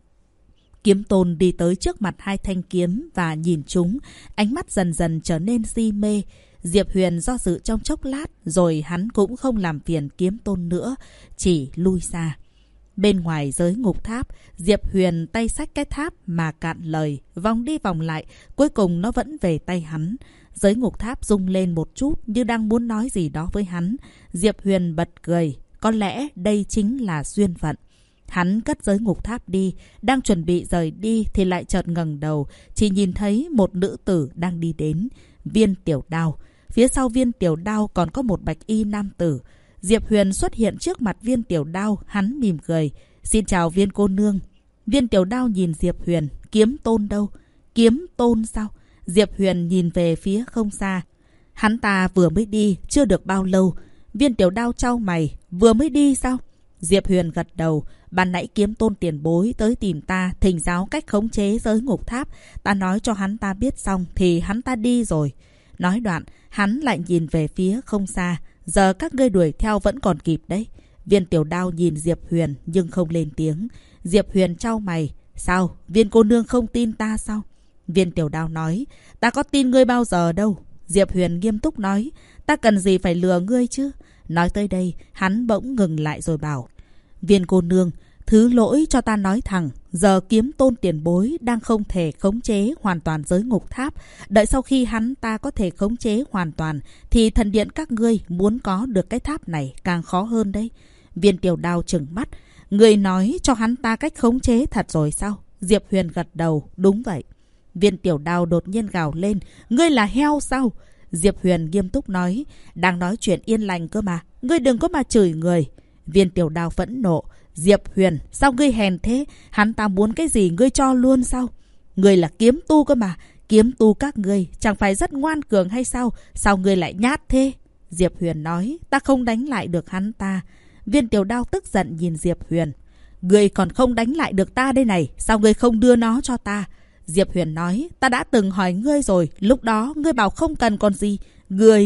Kiếm tôn đi tới trước mặt hai thanh kiếm và nhìn chúng, ánh mắt dần dần trở nên si mê. Diệp Huyền do dự trong chốc lát, rồi hắn cũng không làm phiền kiếm tôn nữa, chỉ lui ra. Bên ngoài giới ngục tháp, Diệp Huyền tay xách cái tháp mà cạn lời, vòng đi vòng lại, cuối cùng nó vẫn về tay hắn. Giới ngục tháp rung lên một chút như đang muốn nói gì đó với hắn. Diệp Huyền bật cười, có lẽ đây chính là duyên phận. Hắn cất giới ngục tháp đi, đang chuẩn bị rời đi thì lại chợt ngẩng đầu, chỉ nhìn thấy một nữ tử đang đi đến. Viên Tiểu Đao. Phía sau Viên Tiểu Đao còn có một bạch y nam tử. Diệp Huyền xuất hiện trước mặt Viên Tiểu Đao, hắn mỉm cười. Xin chào Viên cô nương. Viên Tiểu Đao nhìn Diệp Huyền, kiếm tôn đâu? Kiếm tôn sao? Diệp Huyền nhìn về phía không xa. Hắn ta vừa mới đi, chưa được bao lâu. Viên Tiểu Đao chau mày, vừa mới đi sao? Diệp Huyền gật đầu. Ban nãy kiếm tôn tiền bối tới tìm ta, thỉnh giáo cách khống chế giới ngục tháp. Ta nói cho hắn ta biết xong thì hắn ta đi rồi. Nói đoạn, hắn lại nhìn về phía không xa. Giờ các ngươi đuổi theo vẫn còn kịp đấy. Viên Tiểu Đao nhìn Diệp Huyền nhưng không lên tiếng. Diệp Huyền chau mày. Sao? Viên cô nương không tin ta sao? Viên Tiểu Đao nói. Ta có tin ngươi bao giờ đâu. Diệp Huyền nghiêm túc nói. Ta cần gì phải lừa ngươi chứ? Nói tới đây, hắn bỗng ngừng lại rồi bảo. Viên cô nương, thứ lỗi cho ta nói thẳng. Giờ kiếm tôn tiền bối đang không thể khống chế hoàn toàn giới ngục tháp. Đợi sau khi hắn ta có thể khống chế hoàn toàn, thì thần điện các ngươi muốn có được cái tháp này càng khó hơn đấy. Viên Tiểu Đao trừng mắt. Người nói cho hắn ta cách khống chế thật rồi sao? Diệp Huyền gật đầu. Đúng vậy. Viên Tiểu Đao đột nhiên gào lên. Ngươi là heo sao? Diệp Huyền nghiêm túc nói. Đang nói chuyện yên lành cơ mà. Ngươi đừng có mà chửi người. Viên Tiểu Đao phẫn nộ. Diệp Huyền, sao ngươi hèn thế? Hắn ta muốn cái gì ngươi cho luôn sao? Ngươi là kiếm tu cơ mà. Kiếm tu các ngươi chẳng phải rất ngoan cường hay sao? Sao ngươi lại nhát thế? Diệp Huyền nói. Ta không đánh lại được hắn ta. Viên Tiểu Đao tức giận nhìn Diệp Huyền. Ngươi còn không đánh lại được ta đây này. Sao ngươi không đưa nó cho ta? Diệp Huyền nói. Ta đã từng hỏi ngươi rồi. Lúc đó ngươi bảo không cần còn gì. Ngươi...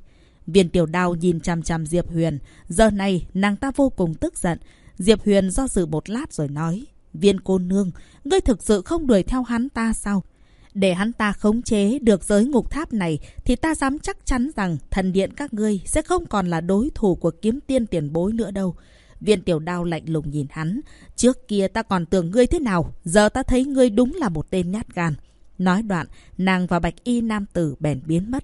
Viên Tiểu Đao nhìn chằm chằm Diệp Huyền. Giờ này nàng ta vô cùng tức giận. Diệp Huyền do dự một lát rồi nói. Viên cô nương, ngươi thực sự không đuổi theo hắn ta sao? Để hắn ta khống chế được giới ngục tháp này thì ta dám chắc chắn rằng thần điện các ngươi sẽ không còn là đối thủ của kiếm tiên tiền bối nữa đâu. Viên Tiểu Đao lạnh lùng nhìn hắn. Trước kia ta còn tưởng ngươi thế nào, giờ ta thấy ngươi đúng là một tên nhát gan. Nói đoạn, nàng và bạch y nam tử bèn biến mất.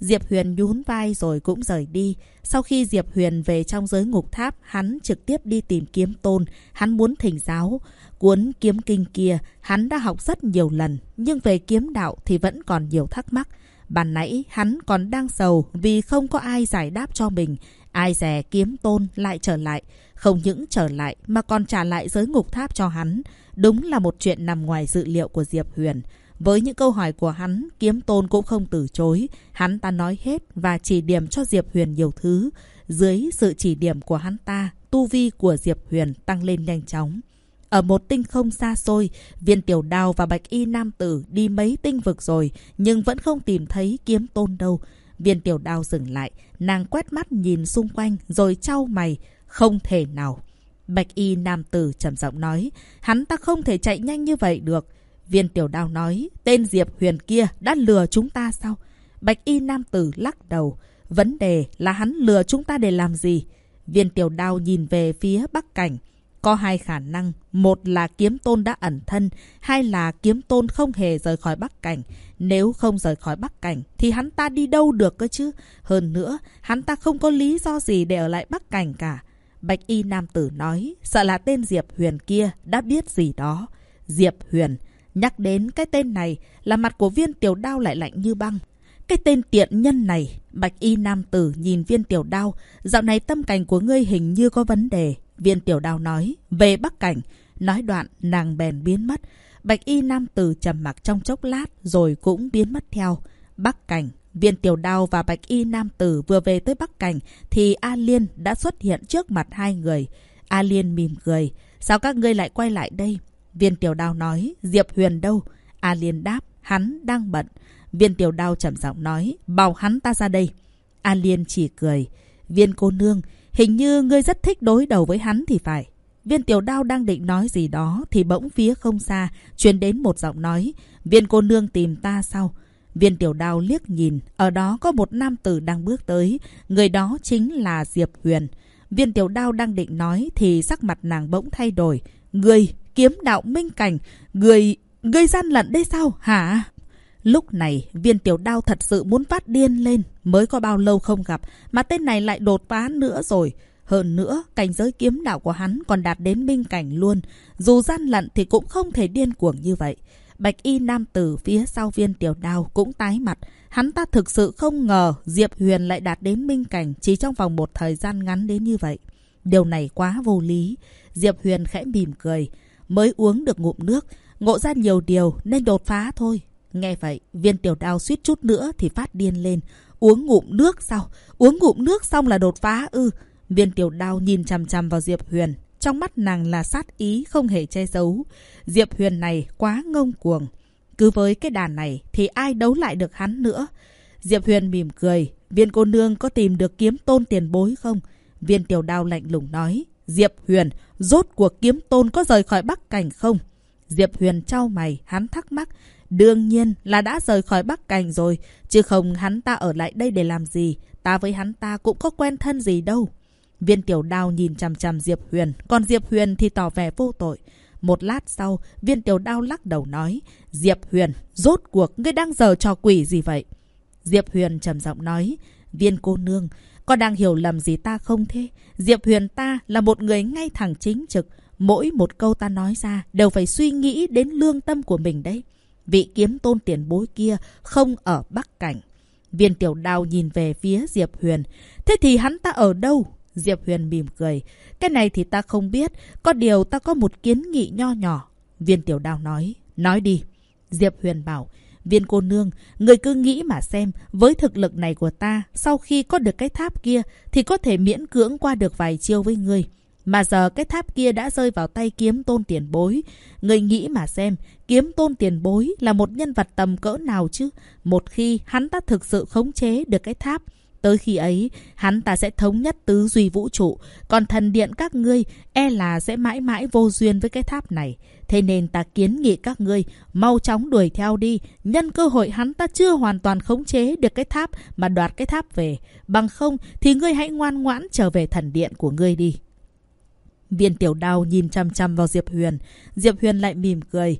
Diệp Huyền nhún vai rồi cũng rời đi. Sau khi Diệp Huyền về trong giới ngục tháp, hắn trực tiếp đi tìm Kiếm Tôn. Hắn muốn thỉnh giáo. Cuốn kiếm kinh kia, hắn đã học rất nhiều lần. Nhưng về kiếm đạo thì vẫn còn nhiều thắc mắc. Ban nãy hắn còn đang sầu vì không có ai giải đáp cho mình. Ai dè Kiếm Tôn lại trở lại. Không những trở lại mà còn trả lại giới ngục tháp cho hắn. Đúng là một chuyện nằm ngoài dự liệu của Diệp Huyền. Với những câu hỏi của hắn, Kiếm Tôn cũng không từ chối. Hắn ta nói hết và chỉ điểm cho Diệp Huyền nhiều thứ. Dưới sự chỉ điểm của hắn ta, tu vi của Diệp Huyền tăng lên nhanh chóng. Ở một tinh không xa xôi, Viên Tiểu Đao và Bạch Y Nam Tử đi mấy tinh vực rồi, nhưng vẫn không tìm thấy Kiếm Tôn đâu. Viên Tiểu Đao dừng lại, nàng quét mắt nhìn xung quanh rồi chau mày. Không thể nào. Bạch Y Nam Tử trầm giọng nói, hắn ta không thể chạy nhanh như vậy được. Viên Tiểu Đao nói, tên Diệp Huyền kia đã lừa chúng ta sao? Bạch Y Nam Tử lắc đầu. Vấn đề là hắn lừa chúng ta để làm gì? Viên Tiểu Đao nhìn về phía Bắc Cảnh. Có hai khả năng. Một là Kiếm Tôn đã ẩn thân. Hai là Kiếm Tôn không hề rời khỏi Bắc Cảnh. Nếu không rời khỏi Bắc Cảnh thì hắn ta đi đâu được cơ chứ? Hơn nữa, hắn ta không có lý do gì để ở lại Bắc Cảnh cả. Bạch Y Nam Tử nói, sợ là tên Diệp Huyền kia đã biết gì đó. Diệp Huyền. Nhắc đến cái tên này là mặt của Viên Tiểu Đao lại lạnh như băng. Cái tên tiện nhân này. Bạch Y Nam Tử nhìn Viên Tiểu Đao. Dạo này tâm cảnh của ngươi hình như có vấn đề. Viên Tiểu Đao nói, về Bắc Cảnh. Nói đoạn, nàng bèn biến mất. Bạch Y Nam Tử trầm mặc trong chốc lát rồi cũng biến mất theo. Bắc Cảnh. Viên Tiểu Đao và Bạch Y Nam Tử vừa về tới Bắc Cảnh thì A Liên đã xuất hiện trước mặt hai người. A Liên mỉm cười. Sao các ngươi lại quay lại đây? Viên Tiểu Đao nói, Diệp Huyền đâu? A Liên đáp, hắn đang bận. Viên Tiểu Đao trầm giọng nói, bảo hắn ta ra đây. A Liên chỉ cười. Viên cô nương, hình như ngươi rất thích đối đầu với hắn thì phải. Viên Tiểu Đao đang định nói gì đó thì bỗng phía không xa truyền đến một giọng nói, Viên cô nương tìm ta sao? Viên Tiểu Đao liếc nhìn, ở đó có một nam tử đang bước tới, người đó chính là Diệp Huyền. Viên Tiểu Đao đang định nói thì sắc mặt nàng bỗng thay đổi. Người kiếm đạo minh cảnh, người gian lận đây sao hả? Lúc này Viên Tiểu Đao thật sự muốn phát điên lên. Mới có bao lâu không gặp mà tên này lại đột phá nữa rồi. Hơn nữa cảnh giới kiếm đạo của hắn còn đạt đến minh cảnh luôn. Dù gian lận thì cũng không thể điên cuồng như vậy. Bạch Y Nam Tử phía sau Viên Tiểu Đao cũng tái mặt. Hắn ta thực sự không ngờ Diệp Huyền lại đạt đến minh cảnh chỉ trong vòng một thời gian ngắn đến như vậy. Điều này quá vô lý. Diệp Huyền khẽ mỉm cười. Mới uống được ngụm nước, ngộ ra nhiều điều nên đột phá thôi. Nghe vậy, Viên Tiểu Đao suýt chút nữa thì phát điên lên. Uống ngụm nước sao? Uống ngụm nước xong là đột phá ư? Viên Tiểu Đao nhìn chằm chằm vào Diệp Huyền. Trong mắt nàng là sát ý không hề che giấu. Diệp Huyền này quá ngông cuồng. Cứ với cái đàn này thì ai đấu lại được hắn nữa? Diệp Huyền mỉm cười. Viên cô nương có tìm được Kiếm Tôn tiền bối không? Viên Tiểu Đao lạnh lùng nói. Diệp Huyền, rốt cuộc Kiếm Tôn có rời khỏi Bắc Cảnh không? Diệp Huyền chau mày, hắn thắc mắc. Đương nhiên là đã rời khỏi Bắc Cảnh rồi. Chứ không hắn ta ở lại đây để làm gì? Ta với hắn ta cũng có quen thân gì đâu. Viên Tiểu Đao nhìn chằm chằm Diệp Huyền. Còn Diệp Huyền thì tỏ vẻ vô tội. Một lát sau, Viên Tiểu Đao lắc đầu nói. Diệp Huyền, rốt cuộc ngươi đang giở trò quỷ gì vậy? Diệp Huyền trầm giọng nói. Viên cô nương, có đang hiểu lầm gì ta không thế? Diệp Huyền ta là một người ngay thẳng chính trực. Mỗi một câu ta nói ra đều phải suy nghĩ đến lương tâm của mình đấy. Vị Kiếm Tôn tiền bối kia không ở Bắc Cảnh. Viên Tiểu Đao nhìn về phía Diệp Huyền. Thế thì hắn ta ở đâu? Diệp Huyền mỉm cười. Cái này thì ta không biết. Có điều ta có một kiến nghị nho nhỏ. Viên Tiểu Đao nói. Nói đi. Diệp Huyền bảo. Viên cô nương, người cứ nghĩ mà xem. Với thực lực này của ta, sau khi có được cái tháp kia thì có thể miễn cưỡng qua được vài chiêu với ngươi. Mà giờ cái tháp kia đã rơi vào tay Kiếm Tôn tiền bối. Người nghĩ mà xem, Kiếm Tôn tiền bối là một nhân vật tầm cỡ nào chứ? Một khi hắn ta thực sự khống chế được cái tháp, tới khi ấy, hắn ta sẽ thống nhất tứ duy vũ trụ. Còn thần điện các ngươi e là sẽ mãi mãi vô duyên với cái tháp này. Thế nên ta kiến nghị các ngươi mau chóng đuổi theo đi. Nhân cơ hội hắn ta chưa hoàn toàn khống chế được cái tháp mà đoạt cái tháp về. Bằng không thì ngươi hãy ngoan ngoãn trở về thần điện của ngươi đi. Viên Tiểu Đao nhìn chăm chăm vào Diệp Huyền. Diệp Huyền lại mỉm cười.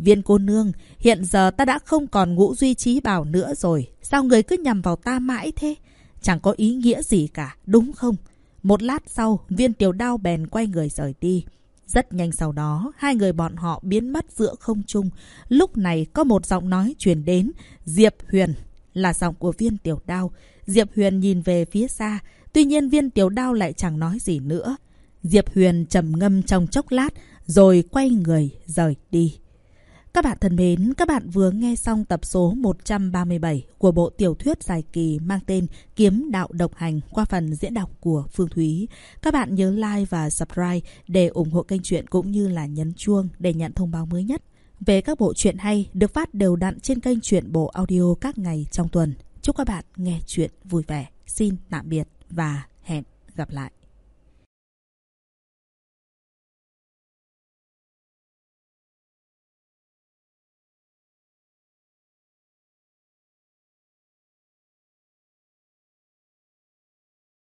Viên cô nương, hiện giờ ta đã không còn Ngũ Duy Trí Bảo nữa rồi. Sao người cứ nhằm vào ta mãi thế? Chẳng có ý nghĩa gì cả, đúng không? Một lát sau, Viên Tiểu Đao bèn quay người rời đi. Rất nhanh sau đó, hai người bọn họ biến mất giữa không trung. Lúc này có một giọng nói truyền đến. Diệp Huyền là giọng của Viên Tiểu Đao. Diệp Huyền nhìn về phía xa. Tuy nhiên Viên Tiểu Đao lại chẳng nói gì nữa. Diệp Huyền trầm ngâm trong chốc lát rồi quay người rời đi. Các bạn thân mến, các bạn vừa nghe xong tập số 137 của bộ tiểu thuyết dài kỳ mang tên Kiếm Đạo Độc Hành qua phần diễn đọc của Phương Thúy. Các bạn nhớ like và subscribe để ủng hộ kênh truyện cũng như là nhấn chuông để nhận thông báo mới nhất về các bộ truyện hay được phát đều đặn trên kênh Truyện Bộ Audio các ngày trong tuần. Chúc các bạn nghe truyện vui vẻ. Xin tạm biệt và hẹn gặp lại.